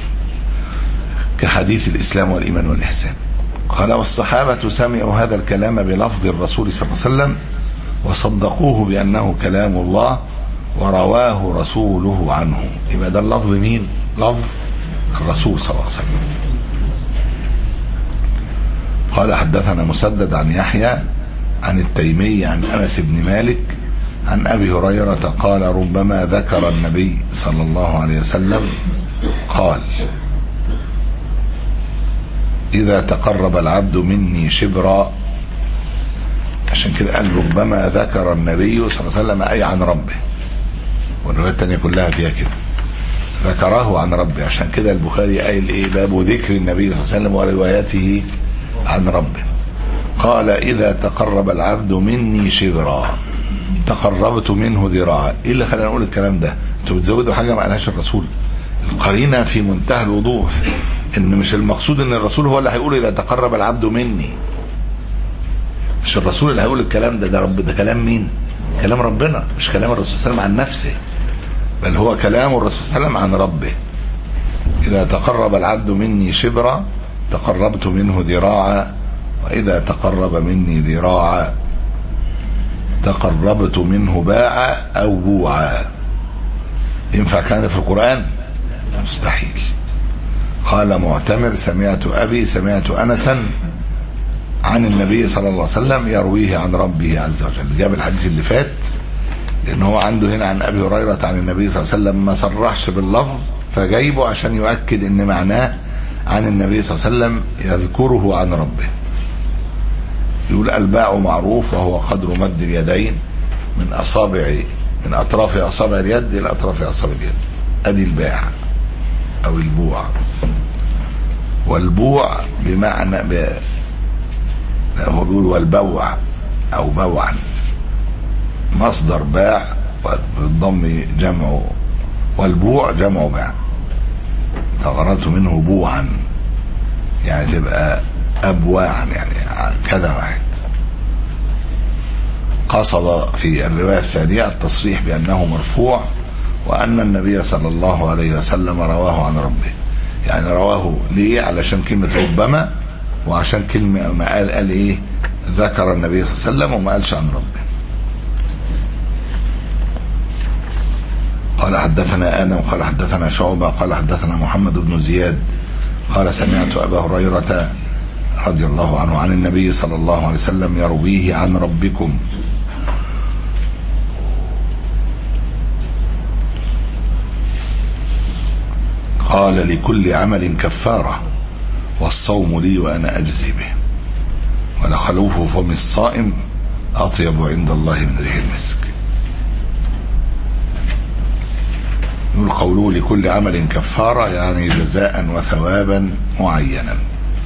كحديث الإسلام والإيمان والإحسان. قال والصحابة سمعوا هذا الكلام بلفظ الرسول صلى الله عليه وسلم وصدقوه بأنه كلام الله ورواه رسوله عنه. يبقى ده اللفظ مين؟ لفظ الرسول صلى الله عليه وسلم. قال حدثنا مسدد عن يحيى عن التيمي عن أنس بن مالك عن أبي هريرة قال ربما ذكر النبي صلى الله عليه وسلم قال إذا تقرب العبد مني شبرا، عشان كده قال ربما ذكر النبي صلى الله عليه وسلم أي عن ربه، والرواية التانية كلها فيها كده ذكره عن ربه، عشان كده البخاري قايل ايه باب ذكر النبي صلى الله عليه وسلم وروايته عن ربه. قال إذا تقرب العبد مني شبرا تقربت منه ذراعا. ايه اللي خلينا نقول الكلام ده؟ انتوا بتزودوا حاجه ما قالهاش الرسول. القرينه في منتهى الوضوح ان مش المقصود ان الرسول هو اللي هيقول اذا تقرب العبد مني، مش الرسول اللي هيقول الكلام ده، ده رب، ده كلام مين؟ كلام ربنا، مش كلام الرسول صلى الله عليه وسلم عن نفسه، بل هو كلام الرسول صلى الله عليه وسلم عن ربه. إذا تقرب العبد مني شبرا تقربت منه ذراعا، وإذا تقرب مني ذراعا تقربت منه باعا أو بوعا. ينفع كان في القرآن؟ مستحيل. قال معتمر سمعت أبي سمعت أنسا عن النبي صلى الله عليه وسلم يرويه عن ربه عز وجل. جاب الحديث اللي فات لأن هو عنده هنا عن أبي هريرة عن النبي صلى الله عليه وسلم ما صرحش باللفظ، فجايبه عشان يؤكد ان معناه عن النبي صلى الله عليه وسلم يذكره عن ربه. يقول الباع معروف وهو قدر مد اليدين من أصابع من أطراف أصابع اليد إلى أطراف أصابع اليد، أدي الباع أو البوع. والبوع بمعنى ب... هو بيقول والبوع أو بوعا، مصدر باع بالضم جمع، والبوع جمع باع. تغررت منه بوعا يعني تبقى أبواعا يعني كذا واحد. قصد في الرواية الثانية التصريح بأنه مرفوع وأن النبي صلى الله عليه وسلم رواه عن ربه. يعني رواه ليه؟ علشان كلمة ربما، وعشان كلمة ما قال قال إيه ذكر النبي صلى الله عليه وسلم وما قالش عن ربه. قال حدثنا آدم قال حدثنا شعبة قال حدثنا محمد بن زياد قال سمعت أبا هريرة رضي الله عنه عن النبي صلى الله عليه وسلم يرويه عن ربكم. قال لكل عمل كفارة والصوم لي وأنا أجزي به، ولخلوف فم الصائم أطيب عند الله من ريح المسك. يقول قوله لكل عمل كفارة يعني جزاء وثوابا معينا.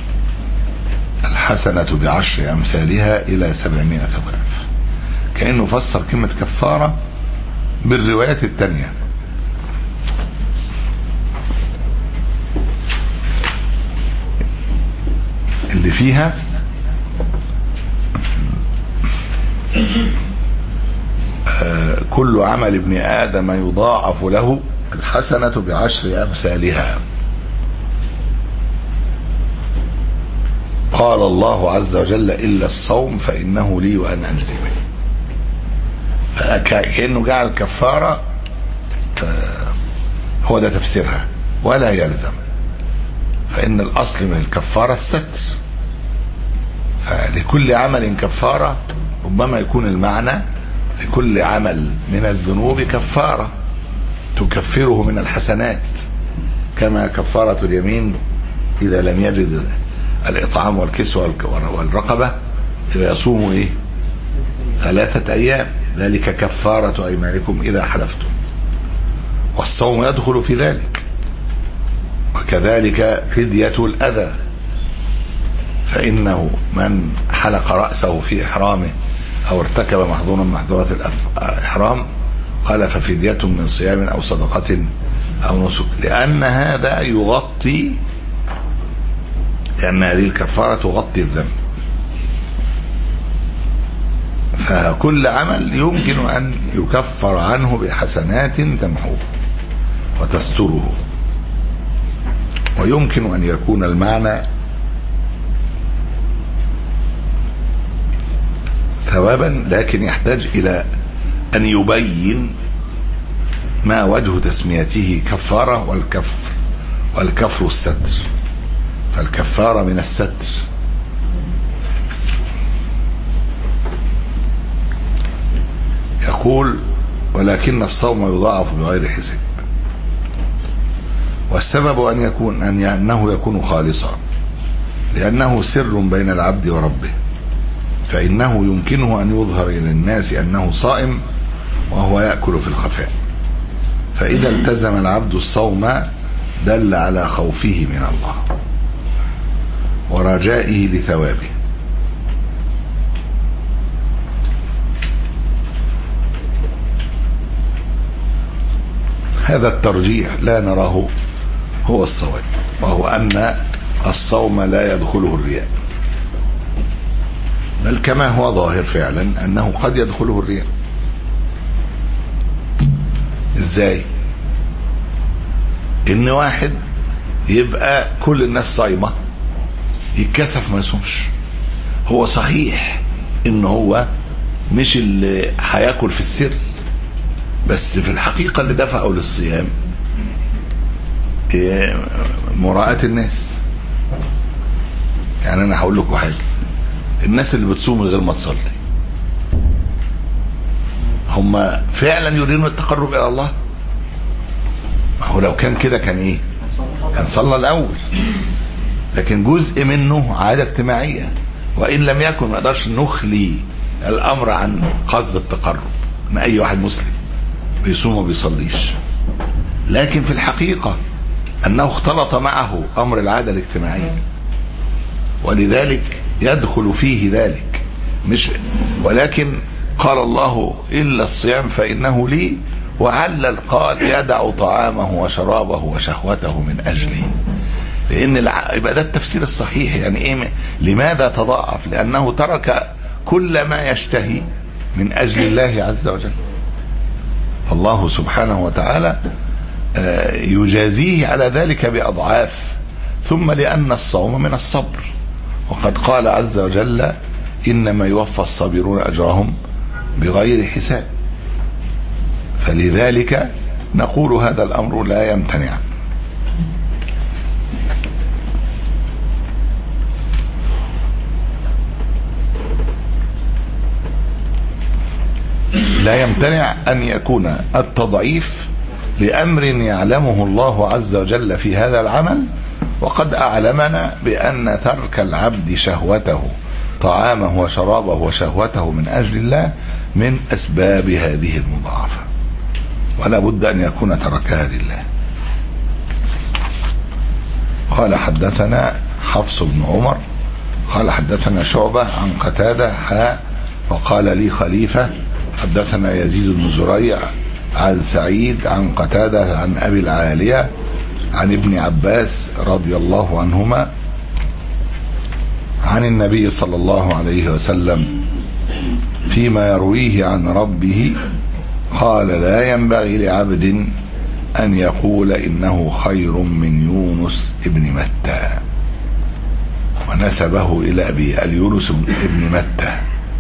الحسنة بعشر أمثالها إلى سبعمائة ضعف. كأنه فسر كلمة كفارة بالروايات التانية. اللي فيها آه كل عمل ابن آدم يضاعف له الحسنة بعشر أمثالها. قال الله عز وجل إلا الصوم فإنه لي وأنا أجزي به. كأنه جعل الكفارة هو ده تفسيرها ولا يلزم، فإن الأصل من الكفارة الستر، فلكل عمل كفارة ربما يكون المعنى لكل عمل من الذنوب كفارة تكفره من الحسنات، كما كفارة اليمين إذا لم يجد الإطعام والكسوة والرقبة يصوم إيه ثلاثة أيام، ذلك كفارة أيمانكم إذا حلفتم. والصوم يدخل في ذلك، وكذلك فدية الأذى، فإنه من حلق رأسه في إحرامه أو ارتكب محظورا من محظورات الإحرام قال ففدية من صيام أو صدقة أو نسك، لأن هذا يغطي، لأن هذه الكفارة تغطي الذنب. فكل عمل يمكن أن يكفر عنه بحسنات تمحوه وتستره، ويمكن أن يكون المعنى ثوابا، لكن يحتاج إلى أن يبين ما وجه تسميته كفارة والكفر والكفر الستر. فالكفارة من الستر نقول ولكن الصوم يضاعف بغير حساب. والسبب أن يكون أن أنه يكون خالصا، لأنه سر بين العبد وربه، فإنه يمكنه أن يظهر إلى الناس أنه صائم وهو يأكل في الخفاء. فإذا التزم العبد الصوم دل على خوفه من الله ورجائه لثوابه. هذا الترجيح لا نراه هو الصواب، وهو أن الصوم لا يدخله الرياء، بل كما هو ظاهر فعلا أنه قد يدخله الرياء. إزاي؟ إن واحد يبقى كل الناس صايمة يتكسف ما يصومش. هو صحيح إن هو مش اللي هياكل في السر، بس في الحقيقة اللي دفعه للصيام مراءة الناس. يعني أنا هقول لكم حاجة، الناس اللي بتصوم غير ما تصلي هم فعلا يريدون التقرب إلى الله؟ ما هو لو كان كده كان إيه؟ كان صلى الأول. لكن جزء منه عادة اجتماعية، وإن لم يكن ما نقدرش نخلي الأمر عن قصد التقرب. ما أي واحد مسلم بيصوم وبيصليش، لكن في الحقيقة أنه اختلط معه أمر العادة الاجتماعية، ولذلك يدخل فيه ذلك. مش ولكن قال الله إلا الصيام فإنه لي، وعلل قال يدع طعامه وشرابه وشهوته من أجلي. لأن يبقى ده التفسير الصحيح. يعني إيه؟ لماذا تضاعف؟ لأنه ترك كل ما يشتهي من أجل الله عز وجل. الله سبحانه وتعالى يجازيه على ذلك بأضعاف. ثم لأن الصوم من الصبر، وقد قال عز وجل إنما يوفى الصابرون أجرهم بغير حساب. فلذلك نقول هذا الأمر لا يمتنع. لا يمتنع أن يكون التضعيف لأمر يعلمه الله عز وجل في هذا العمل، وقد أعلمنا بأن ترك العبد شهوته طعامه وشرابه وشهوته من أجل الله من أسباب هذه المضاعفة، ولا بد أن يكون تركها لله. قال حدثنا حفص بن عمر قال حدثنا شعبة عن قتادة حاء وقال لي خليفة حدثنا يزيد بن زريع عن سعيد عن قتادة عن أبي العالية عن ابن عباس رضي الله عنهما عن النبي صلى الله عليه وسلم فيما يرويه عن ربه قال لا ينبغي لعبد أن يقول إنه خير من يونس ابن متى، ونسبه إلى أبي اليونس ابن متى.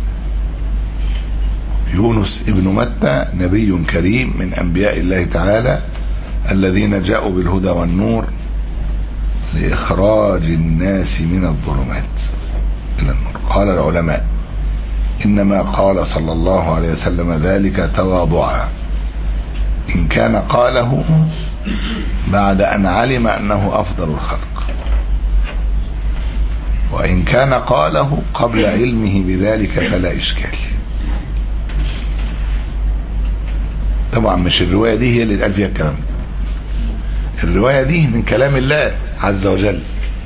يونس ابن متى نبي كريم من أنبياء الله تعالى الذين جاءوا بالهدى والنور لإخراج الناس من الظلمات إلى النور. قال العلماء إنما قال صلى الله عليه وسلم ذلك تواضعا، إن كان قاله بعد أن علم أنه أفضل الخلق، وإن كان قاله قبل علمه بذلك فلا إشكال. طبعا مش الرواية دي هي اللي قال فيها الكلام ده، الرواية دي من كلام الله عز وجل.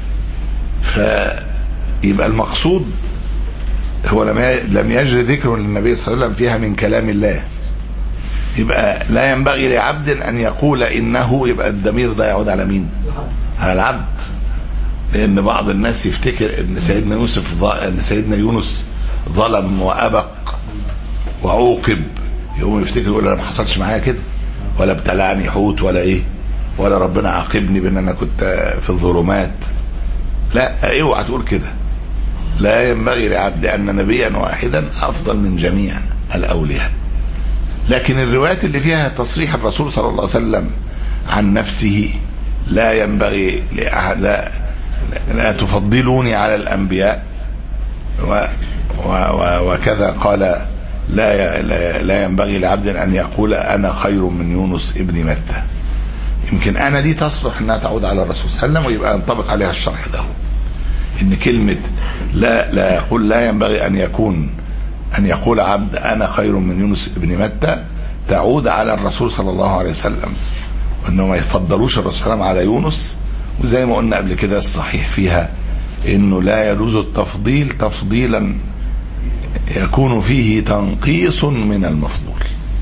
فيبقى المقصود هو لم يجري ذكر للنبي صلى الله عليه وسلم فيها من كلام الله. يبقى لا ينبغي لعبد أن يقول إنه، يبقى الضمير ده يعود على مين؟ على العبد. لأن بعض الناس يفتكر إن سيدنا يوسف إن سيدنا يونس ظلم وأبق وعوقب، يقوم يفتكر يقول أنا ما حصلش معايا كده، ولا ابتلعني حوت ولا إيه، ولا ربنا عاقبني بأن أنا كنت في الظلمات. لا، اوعى تقول كده. لا ينبغي لعبد أن نبيا واحدا أفضل من جميع الأولياء. لكن الروايات اللي فيها تصريح الرسول صلى الله عليه وسلم عن نفسه لا ينبغي لأحد، لا, لا تفضلوني على الأنبياء و و و وكذا قال لا لا, لا ينبغي لعبد أن يقول أنا خير من يونس ابن متى. يمكن أنا دي تصلح أنها تعود على الرسول صلى الله عليه وسلم ويبقى ينطبق عليها الشرح ده، إن كلمة لا لا يقول لا ينبغي أن يكون أن يقول عبد أنا خير من يونس ابن متى تعود على الرسول صلى الله عليه وسلم، وأنه ما يفضلوش الرسول صلى الله عليه وسلم على يونس. وزي ما قلنا قبل كده الصحيح فيها إنه لا يجوز التفضيل تفضيلا يكون فيه تنقيص من المفضول،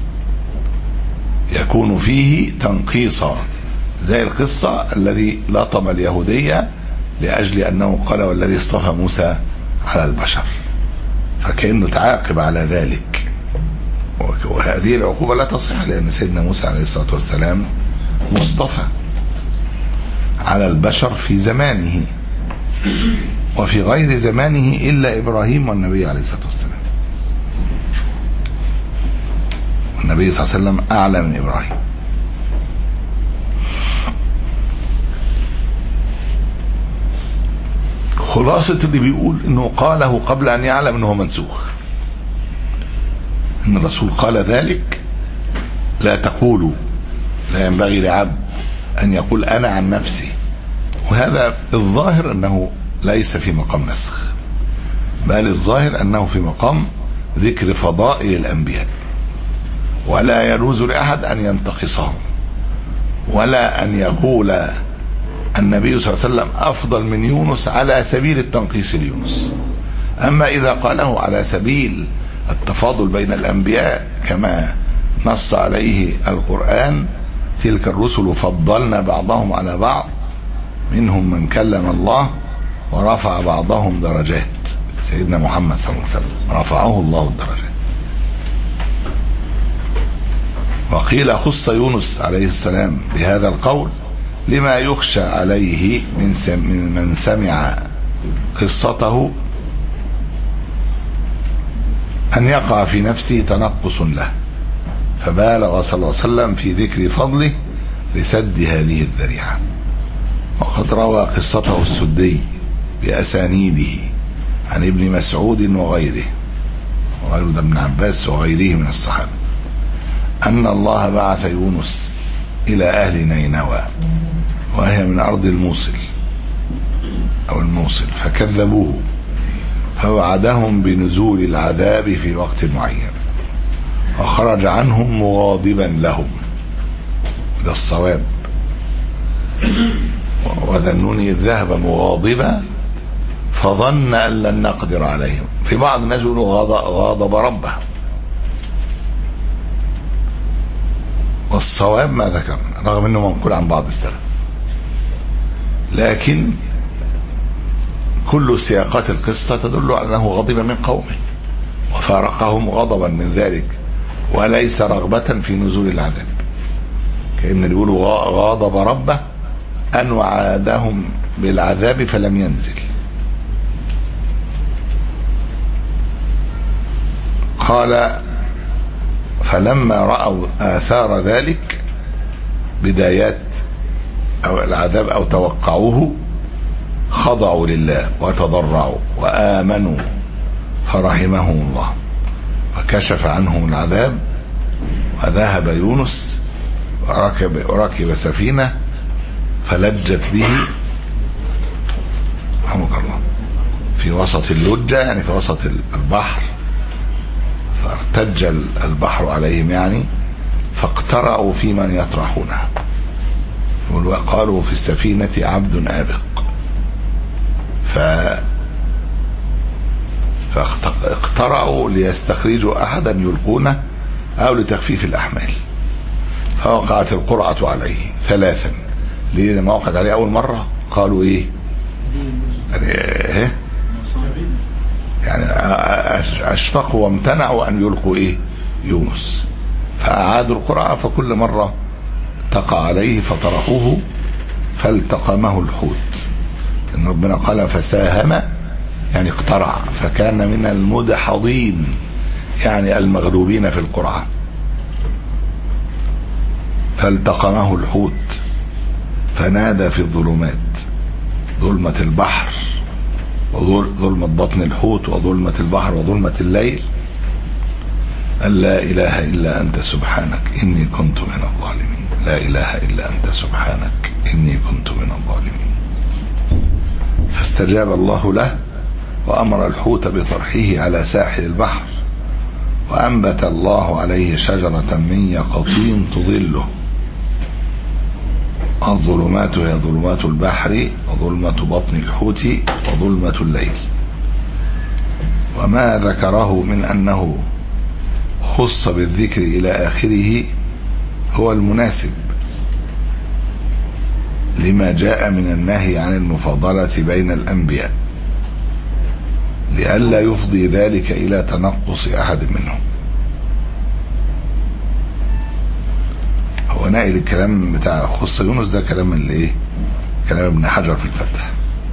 يكون فيه تنقيصا، زي القصة الذي لطم اليهودية لأجل أنه قال والذي اصطفى موسى على البشر، فكأنه تعاقب على ذلك. وهذه العقوبة لا تصح، لأن سيدنا موسى عليه الصلاة والسلام مصطفى على البشر في زمانه وفي غير زمانه إلا إبراهيم والنبي عليه الصلاة والسلام. النبي صلى الله عليه وسلم أعلى من إبراهيم. خلاصة اللي بيقول إنه قاله قبل أن يعلم إنه منسوخ، إن الرسول قال ذلك لا تقولوا، لا ينبغي لعبد أن يقول أنا عن نفسي، وهذا الظاهر أنه ليس في مقام نسخ، بل الظاهر أنه في مقام ذكر فضائل الأنبياء، ولا يجوز لأحد أن ينتقصهم، ولا أن يقول النبي صلى الله عليه وسلم أفضل من يونس على سبيل التنقيص ليونس. أما إذا قاله على سبيل التفاضل بين الأنبياء كما نص عليه القرآن تلك الرسل فضلنا بعضهم على بعض منهم من كلم الله ورفع بعضهم درجات، سيدنا محمد صلى الله عليه وسلم رفعه الله الدرجات. وقيل خص يونس عليه السلام بهذا القول لما يخشى عليه من من سمع قصته أن يقع في نفسه تنقص له، فبالغ صلى الله عليه وسلم في ذكر فضله لسد هذه الذريعة. وقد روى قصته السدي بأسانيده عن ابن مسعود وغيره وغير ابن عباس وغيره من الصحابة أن الله بعث يونس إلى أهل نينوى وهي من أرض الموصل أو الموصل فكذبوه، فوعدهم بنزول العذاب في وقت معين، وخرج عنهم مغاضبا لهم، ده الصواب. وذنوني إذ ذهب مغاضبا فظن أن لن نقدر عليهم. في بعض الناس يقولوا غاضب ربه، والصواب ما ذكرنا رغم أنه منقول عن بعض السلف، لكن كل سياقات القصة تدل على أنه غضب من قومه وفارقهم غضبا من ذلك، وليس رغبة في نزول العذاب. كأن بيقولوا غاضب ربه أن وعدهم بالعذاب فلم ينزل. قال فلما رأوا آثار ذلك بدايات أو العذاب أو توقعوه خضعوا لله وتضرعوا وآمنوا فرحمهم الله وكشف عنهم العذاب، وذهب يونس وركب, وركب سفينة فلجت به رحمك الله في وسط اللجة، يعني في وسط البحر، فارتج البحر عليهم يعني، فاقترعوا في من يطرحونه، وقالوا في السفينة عبد آبق، ف فاقترعوا ليستخرجوا أحدا يلقونه أو لتخفيف الأحمال، فوقعت القرعة عليه ثلاثا. ليه لما وقعت عليه أول مرة قالوا إيه يعني, يعني أشفقوا وامتنعوا أن يلقوا إيه يونس، فأعادوا القرعة، فكل مرة تقع عليه فطرحوه فالتقمه الحوت، إن ربنا قال فساهم يعني اقترع، فكان من المدحضين يعني المغلوبين في القرعة. فالتقمه الحوت فنادى في الظلمات، ظلمة البحر وظلمة بطن الحوت وظلمة البحر وظلمة الليل، أن لا إله إلا أنت سبحانك إني كنت من الظالمين. لا إله إلا أنت سبحانك إني كنت من الظالمين. فاستجاب الله له وأمر الحوت بطرحه على ساحل البحر، وأنبت الله عليه شجرة من يقطين تظله. الظلمات هي ظلمات البحر وظلمة بطن الحوت وظلمة الليل. وما ذكره من أنه خص بالذكر إلى آخره هو المناسب لما جاء من النهي عن المفاضلة بين الأنبياء، لئلا يفضي ذلك إلى تنقص أحد منهم. هو نائل الكلام بتاع خص يونس ده كلام اللي ايه كلام ابن حجر في الفتح.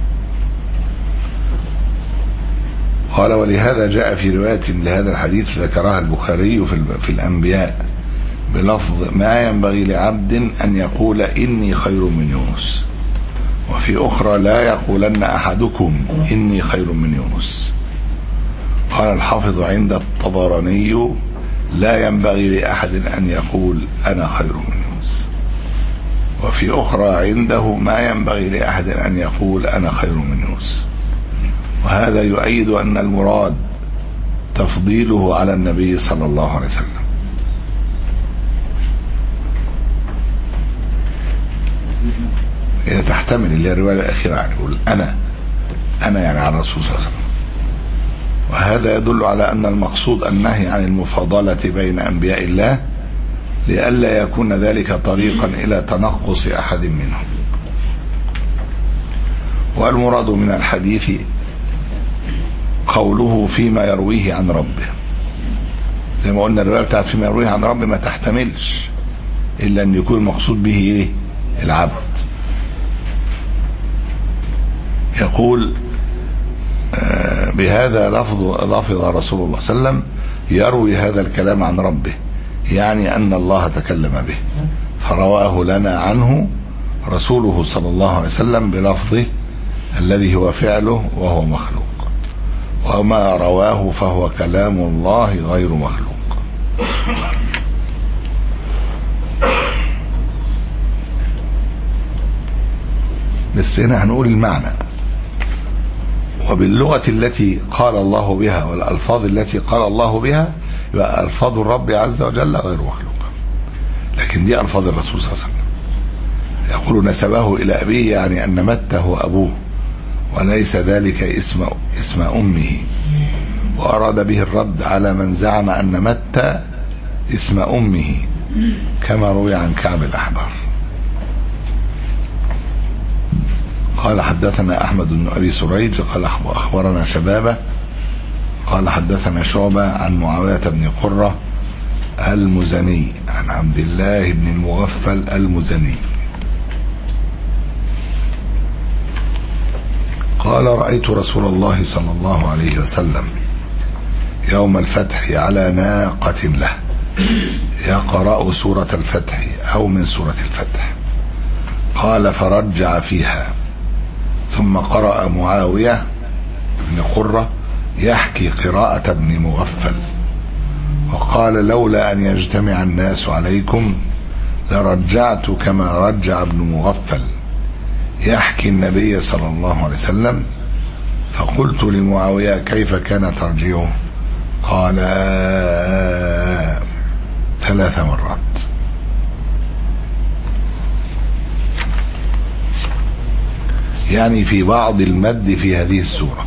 قال ولهذا جاء في رواية لهذا الحديث ذكرها البخاري في, في الأنبياء بلفظ ما ينبغي لعبد أن يقول إني خير من يونس، وفي أخرى لا يقولن أحدكم إني خير من يونس. قال الحافظ عند الطبراني لا ينبغي لأحد أن يقول أنا خير من يونس، وفي أخرى عنده ما ينبغي لأحد أن يقول أنا خير من يونس. وهذا يؤيد أن المراد تفضيله على النبي صلى الله عليه وسلم. إذا تحتمل اللي الرواية الأخيرة يعني يقول أنا أنا يعني على الرسول صلى الله عليه وسلم. وهذا يدل على أن المقصود النهي عن المفاضلة بين أنبياء الله لئلا يكون ذلك طريقا إلى تنقص أحد منهم. والمراد من الحديث قوله فيما يرويه عن ربه، زي ما قلنا الرواية بتاعت فيما يرويه عن ربه ما تحتملش إلا أن يكون المقصود به إيه؟ العبد. يقول آه بهذا لفظ لفظ رسول الله صلى الله عليه وسلم يروي هذا الكلام عن ربه، يعني أن الله تكلم به فرواه لنا عنه رسوله صلى الله عليه وسلم بلفظه الذي هو فعله وهو مخلوق، وما رواه فهو كلام الله غير مخلوق. بس هنا هنقول المعنى. وباللغة التي قال الله بها والألفاظ التي قال الله بها يبقى ألفاظ الرب عز وجل غير مخلوقة، لكن دي ألفاظ الرسول صلى الله عليه وسلم. يقول نسبه إلى أبيه يعني أن مته أبوه، وليس ذلك اسم اسم أمه، وأراد به الرد على من زعم أن مت اسم أمه كما روي عن كعب الأحبار. قال حدثنا أحمد بن أبي سريج قال أخبرنا شبابة قال حدثنا شعبة عن معاوية بن قرة المزني عن عبد الله بن المغفل المزني قال رأيت رسول الله صلى الله عليه وسلم يوم الفتح على ناقة له يقرأ سورة الفتح أو من سورة الفتح. قال فرجع فيها، ثم قرأ معاوية بن قرة يحكي قراءة ابن مغفل، وقال لولا أن يجتمع الناس عليكم لرجعت كما رجع ابن مغفل يحكي النبي صلى الله عليه وسلم. فقلت لمعاوية كيف كان ترجيعه؟ قال ثلاث مرات. يعني في بعض المد في هذه السورة.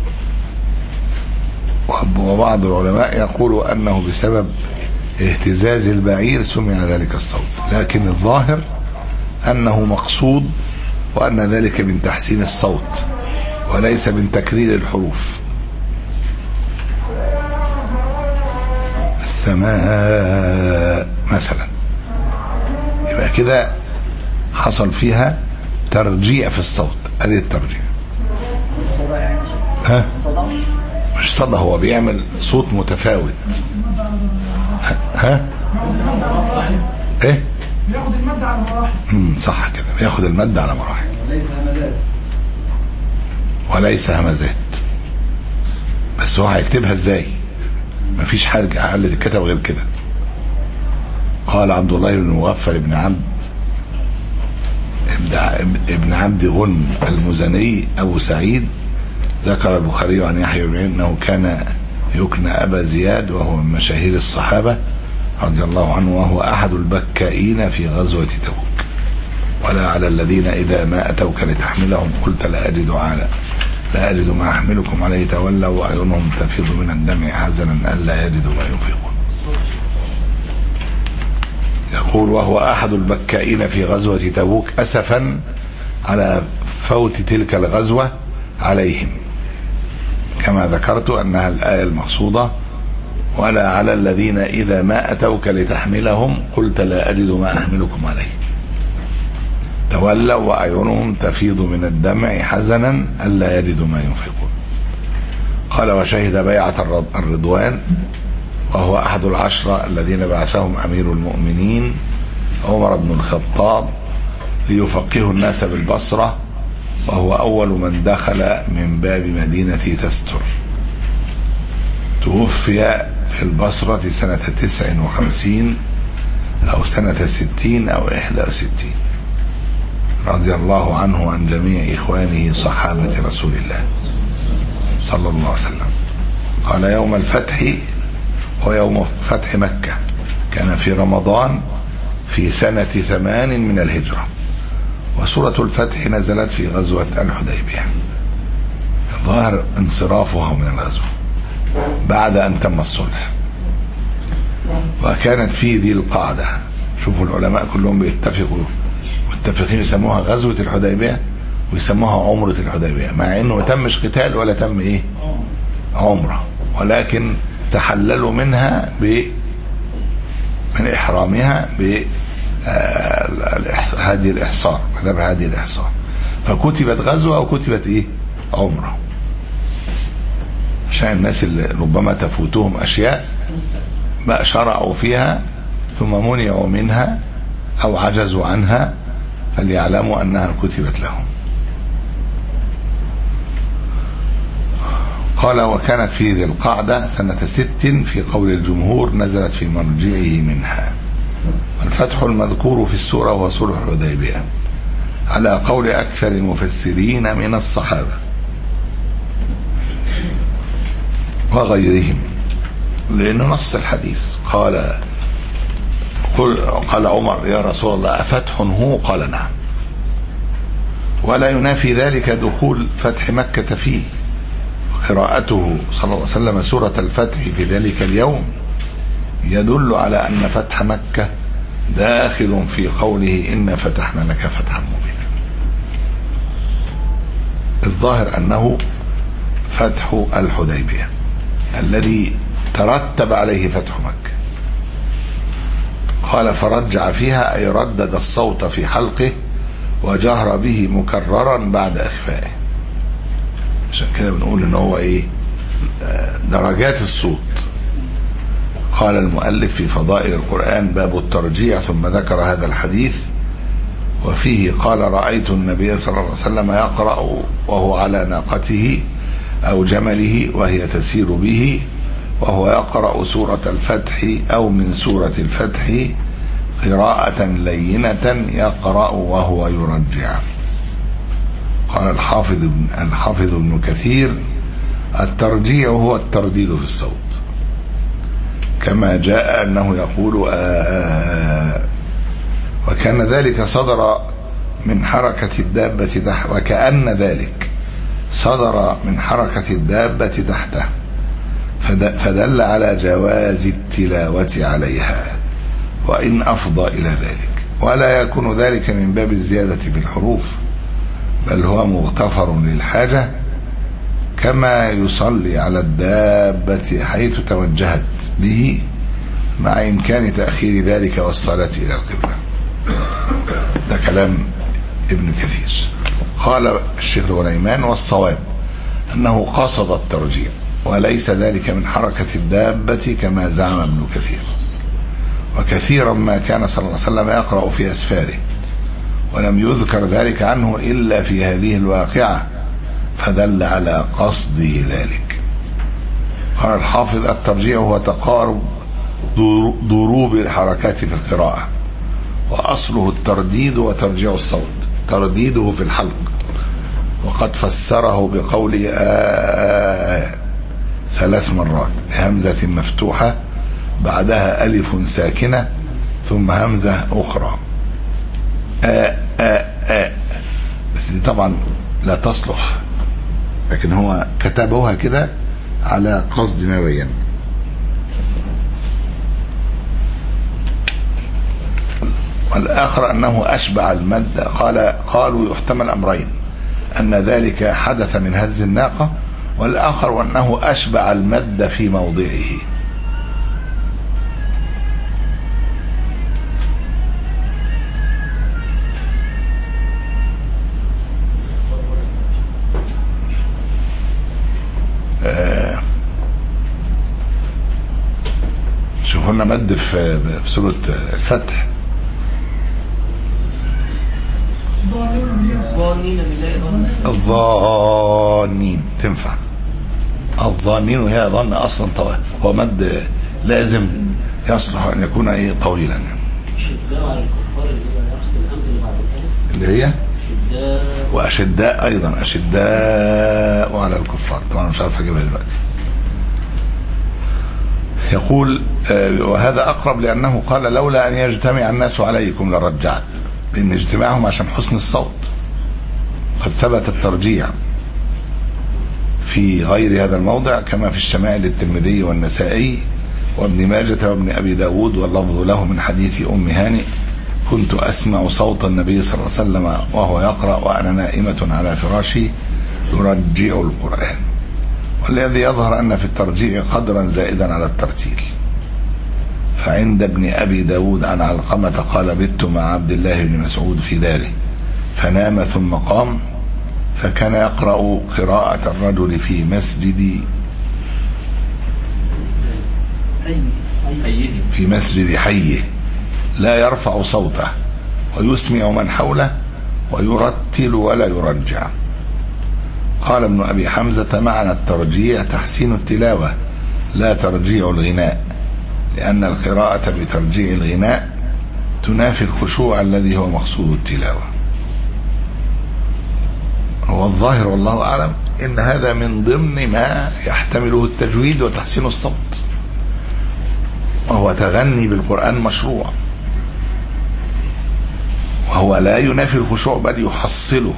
وبعض العلماء يقول أنه بسبب اهتزاز البعير سمع ذلك الصوت، لكن الظاهر أنه مقصود وأن ذلك من تحسين الصوت وليس من تكرير الحروف. السماء مثلا يبقى كده حصل فيها ترجيع في الصوت، هذه الترجيع. الصدى يعني ها؟ الصدى مش صدى، هو بيعمل صوت متفاوت. ها؟ ايه؟ بياخد المادة على مراحل. امم صح كده، بياخد المادة على مراحل وليس همزات وليس همزات. بس هو هيكتبها ازاي؟ مفيش حاجة حل الكتاب غير كده. قال عبد الله بن مغفل بن عبد ابن عبد غنم المزني أبو سعيد، ذكر البخاري عن يحيى بن أنه كان يكنى أبا زياد، وهو من مشاهير الصحابة رضي الله عنه، وهو أحد البكائين في غزوة تبوك. ولا على الذين إذا ما أتوك لتحملهم قلت لا أجد على لا أجد ما أحملكم عليه تولوا وأعينهم تفيض من الدمع حزنا ألا يجدوا ما ينفقون. يقول وهو أحد البكائين في غزوة تبوك أسفا على فوت تلك الغزوة عليهم، كما ذكرت أنها الآية المقصودة ولا على الذين إذا ما أتوك لتحملهم قلت لا أجد ما أحملكم عليه تولوا وأعينهم تفيض من الدمع حزنا ألا يجدوا ما ينفقون. قال وشهد بيعة الرضوان، وهو أحد العشرة الذين بعثهم أمير المؤمنين عمر بن الخطاب ليفقهوا الناس بالبصرة، وهو أول من دخل من باب مدينة تستر. توفي في البصرة سنة تسع وخمسين أو سنة ستين أو إحدى وستين، رضي الله عنه وعن جميع إخوانه صحابة رسول الله صلى الله عليه وسلم. قال يوم الفتح ويوم فتح مكة كان في رمضان في سنة ثمان من الهجرة، وسورة الفتح نزلت في غزوة الحديبية، ظاهر انصرافها من الغزو بعد أن تم الصلح. وكانت في ذي القعدة، شوفوا العلماء كلهم بيتفقوا متفقين يسموها غزوة الحديبية ويسموها عمرة الحديبية، مع انه ما تمش قتال ولا تم ايه عمرة، ولكن تحللوا منها ب من إحرامها ب هذه الإحصار، مذهب هذه الإحصار، فكتبت غزوة وكتبت إيه عمرة، عشان الناس اللي ربما تفوتهم أشياء ما شرعوا فيها ثم منعوا منها أو عجزوا عنها فليعلموا أنها كتبت لهم. قال وكانت في ذي القعدة سنة ست في قول الجمهور نزلت في مرجعه منها. الفتح المذكور في السورة هو صلح الحديبية على قول أكثر المفسرين من الصحابة وغيرهم، لأنه نص الحديث. قال قال عمر يا رسول الله أفتح هو؟ قال نعم، ولا ينافي ذلك دخول فتح مكة فيه. قراءته صلى الله عليه وسلم سورة الفتح في ذلك اليوم يدل على أن فتح مكة داخل في قوله إن فتحنا لك فتحا مبينا. الظاهر أنه فتح الحديبية الذي ترتب عليه فتح مكة. قال فرجع فيها أي ردد الصوت في حلقه وجهر به مكررا بعد إخفائه. عشان كده بنقول ان هو ايه درجات الصوت. قال المؤلف في فضائل القرآن باب الترجيع، ثم ذكر هذا الحديث وفيه قال رأيت النبي صلى الله عليه وسلم يقرأ وهو على ناقته أو جمله وهي تسير به، وهو يقرأ سورة الفتح أو من سورة الفتح قراءة لينة يقرأ وهو يرجع. قال الحافظ ابن الحافظ ابن كثير الترجيع هو الترديد في الصوت، كما جاء أنه يقول آآ وكان ذلك صدر من حركة الدابة تحت وكأن ذلك صدر من حركة الدابة تحته فدل على جواز التلاوة عليها وإن أفضى إلى ذلك، ولا يكون ذلك من باب الزيادة في الحروف، بل هو مغتفر للحاجة، كما يصلي على الدابة حيث توجهت به مع إمكان تأخير ذلك والصلاة إلى القبلة. ده كلام ابن كثير. قال الشيخ الغليمان والصواب أنه قصد الترجيع وليس ذلك من حركة الدابة كما زعم ابن كثير. وكثيرا ما كان صلى الله عليه وسلم يقرأ في أسفاره ولم يذكر ذلك عنه إلا في هذه الواقعة فدل على قصده ذلك. قال الحافظ الترجيع هو تقارب ضروب الحركات في القراءة، وأصله الترديد وترجيع الصوت، ترديده في الحلق، وقد فسره بقول آه ثلاث مرات، همزة مفتوحة بعدها ألف ساكنة ثم همزة أخرى آه آه آه. بس دي طبعا لا تصلح، لكن هو كتبوها كده على قصد ما بين. والآخر أنه أشبع المد، قال قالوا يحتمل أمرين، أن ذلك حدث من هز الناقة، والآخر وأنه أشبع المد في موضعه. آه شوفوا لنا مد في في سورة الفتح، الظانين تنفع، الظانين وهي ظن اصلا طويل، هو مد لازم يصلح ان يكون ايه طويلا. شداء على الكفار اللي يقصد الهمزه اللي بعد الالف، اللي هي شداء، واشداء ايضا، اشداء على الكفار، طبعا مش عارف اجيبها دلوقتي. يقول وهذا اقرب لانه قال لولا ان يجتمع الناس عليكم لرجعت، بان اجتماعهم عشان حسن الصوت. قد ثبت الترجيع في غير هذا الموضع كما في الشمائل للترمذي والنسائي وابن ماجة وابن أبي داود، واللفظ له من حديث أم هانئ كنت أسمع صوت النبي صلى الله عليه وسلم وهو يقرأ وأنا نائمة على فراشي يرجع القرآن. والذي يظهر أن في الترجيع قدرا زائدا على الترتيل، فعند ابن أبي داود عن علقمة قال بت مع عبد الله بن مسعود في داره فنام ثم قام فكان يقرأ قراءة الرجل في مسجد في مسجد حيه لا يرفع صوته ويسمع من حوله ويرتل ولا يرجع. قال ابن أبي حمزة معنى الترجيع تحسين التلاوة لا ترجيع الغناء، لأن القراءة بترجيع الغناء تنافي الخشوع الذي هو مقصود التلاوة. هو الظاهر والله أعلم إن هذا من ضمن ما يحتمله التجويد وتحسين الصوت، وهو تغني بالقرآن مشروع، وهو لا ينافي الخشوع بل يحصله.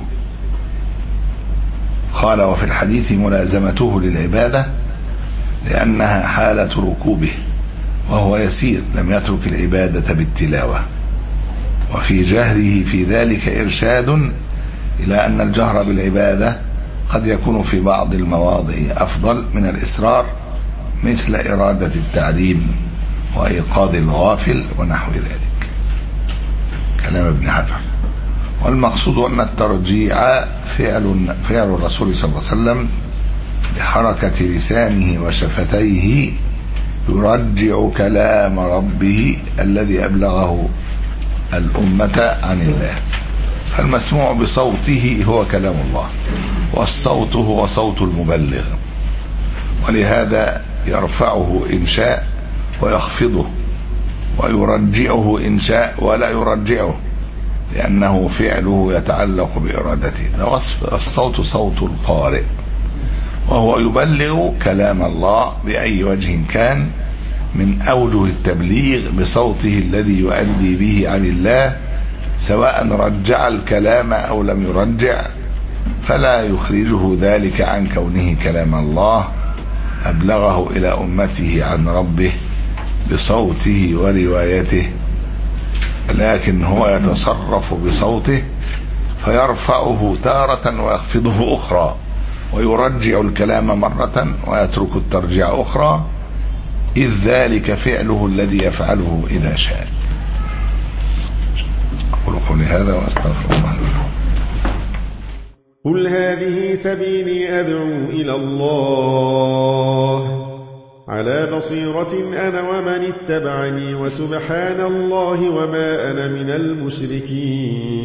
قال وفي الحديث ملازمته للعبادة لأنها حالة ركوبه وهو يسير لم يترك العبادة بالتلاوة، وفي جهره في ذلك إرشاد إلى أن الجهر بالعبادة قد يكون في بعض المواضع أفضل من الإسرار، مثل إرادة التعليم وإيقاظ الغافل ونحو ذلك. كلام ابن حجر. والمقصود أن الترجيع فعل فعل الرسول صلى الله عليه وسلم بحركة لسانه وشفتيه يرجع كلام ربه الذي أبلغه الأمة عن الله، فالمسموع بصوته هو كلام الله، والصوت هو صوت المبلغ، ولهذا يرفعه إن شاء ويخفضه، ويرجعه إن شاء ولا يرجعه، لأنه فعله يتعلق بإرادته. ده وصف الصوت صوت القارئ، وهو يبلغ كلام الله بأي وجه كان من أوجه التبليغ بصوته الذي يؤدي به عن الله، سواء رجع الكلام أو لم يرجع، فلا يخرجه ذلك عن كونه كلام الله أبلغه إلى أمته عن ربه بصوته وروايته، لكن هو يتصرف بصوته فيرفعه تارة ويخفضه أخرى، ويرجع الكلام مرة ويترك الترجيع أخرى، إذ ذلك فعله الذي يفعله إذا شاء. أقول قولي هذا وأستغفر الله. قل هذه سبيلي أدعو إلى الله على بصيرة أنا ومن اتبعني، وسبحان الله وما أنا من المشركين.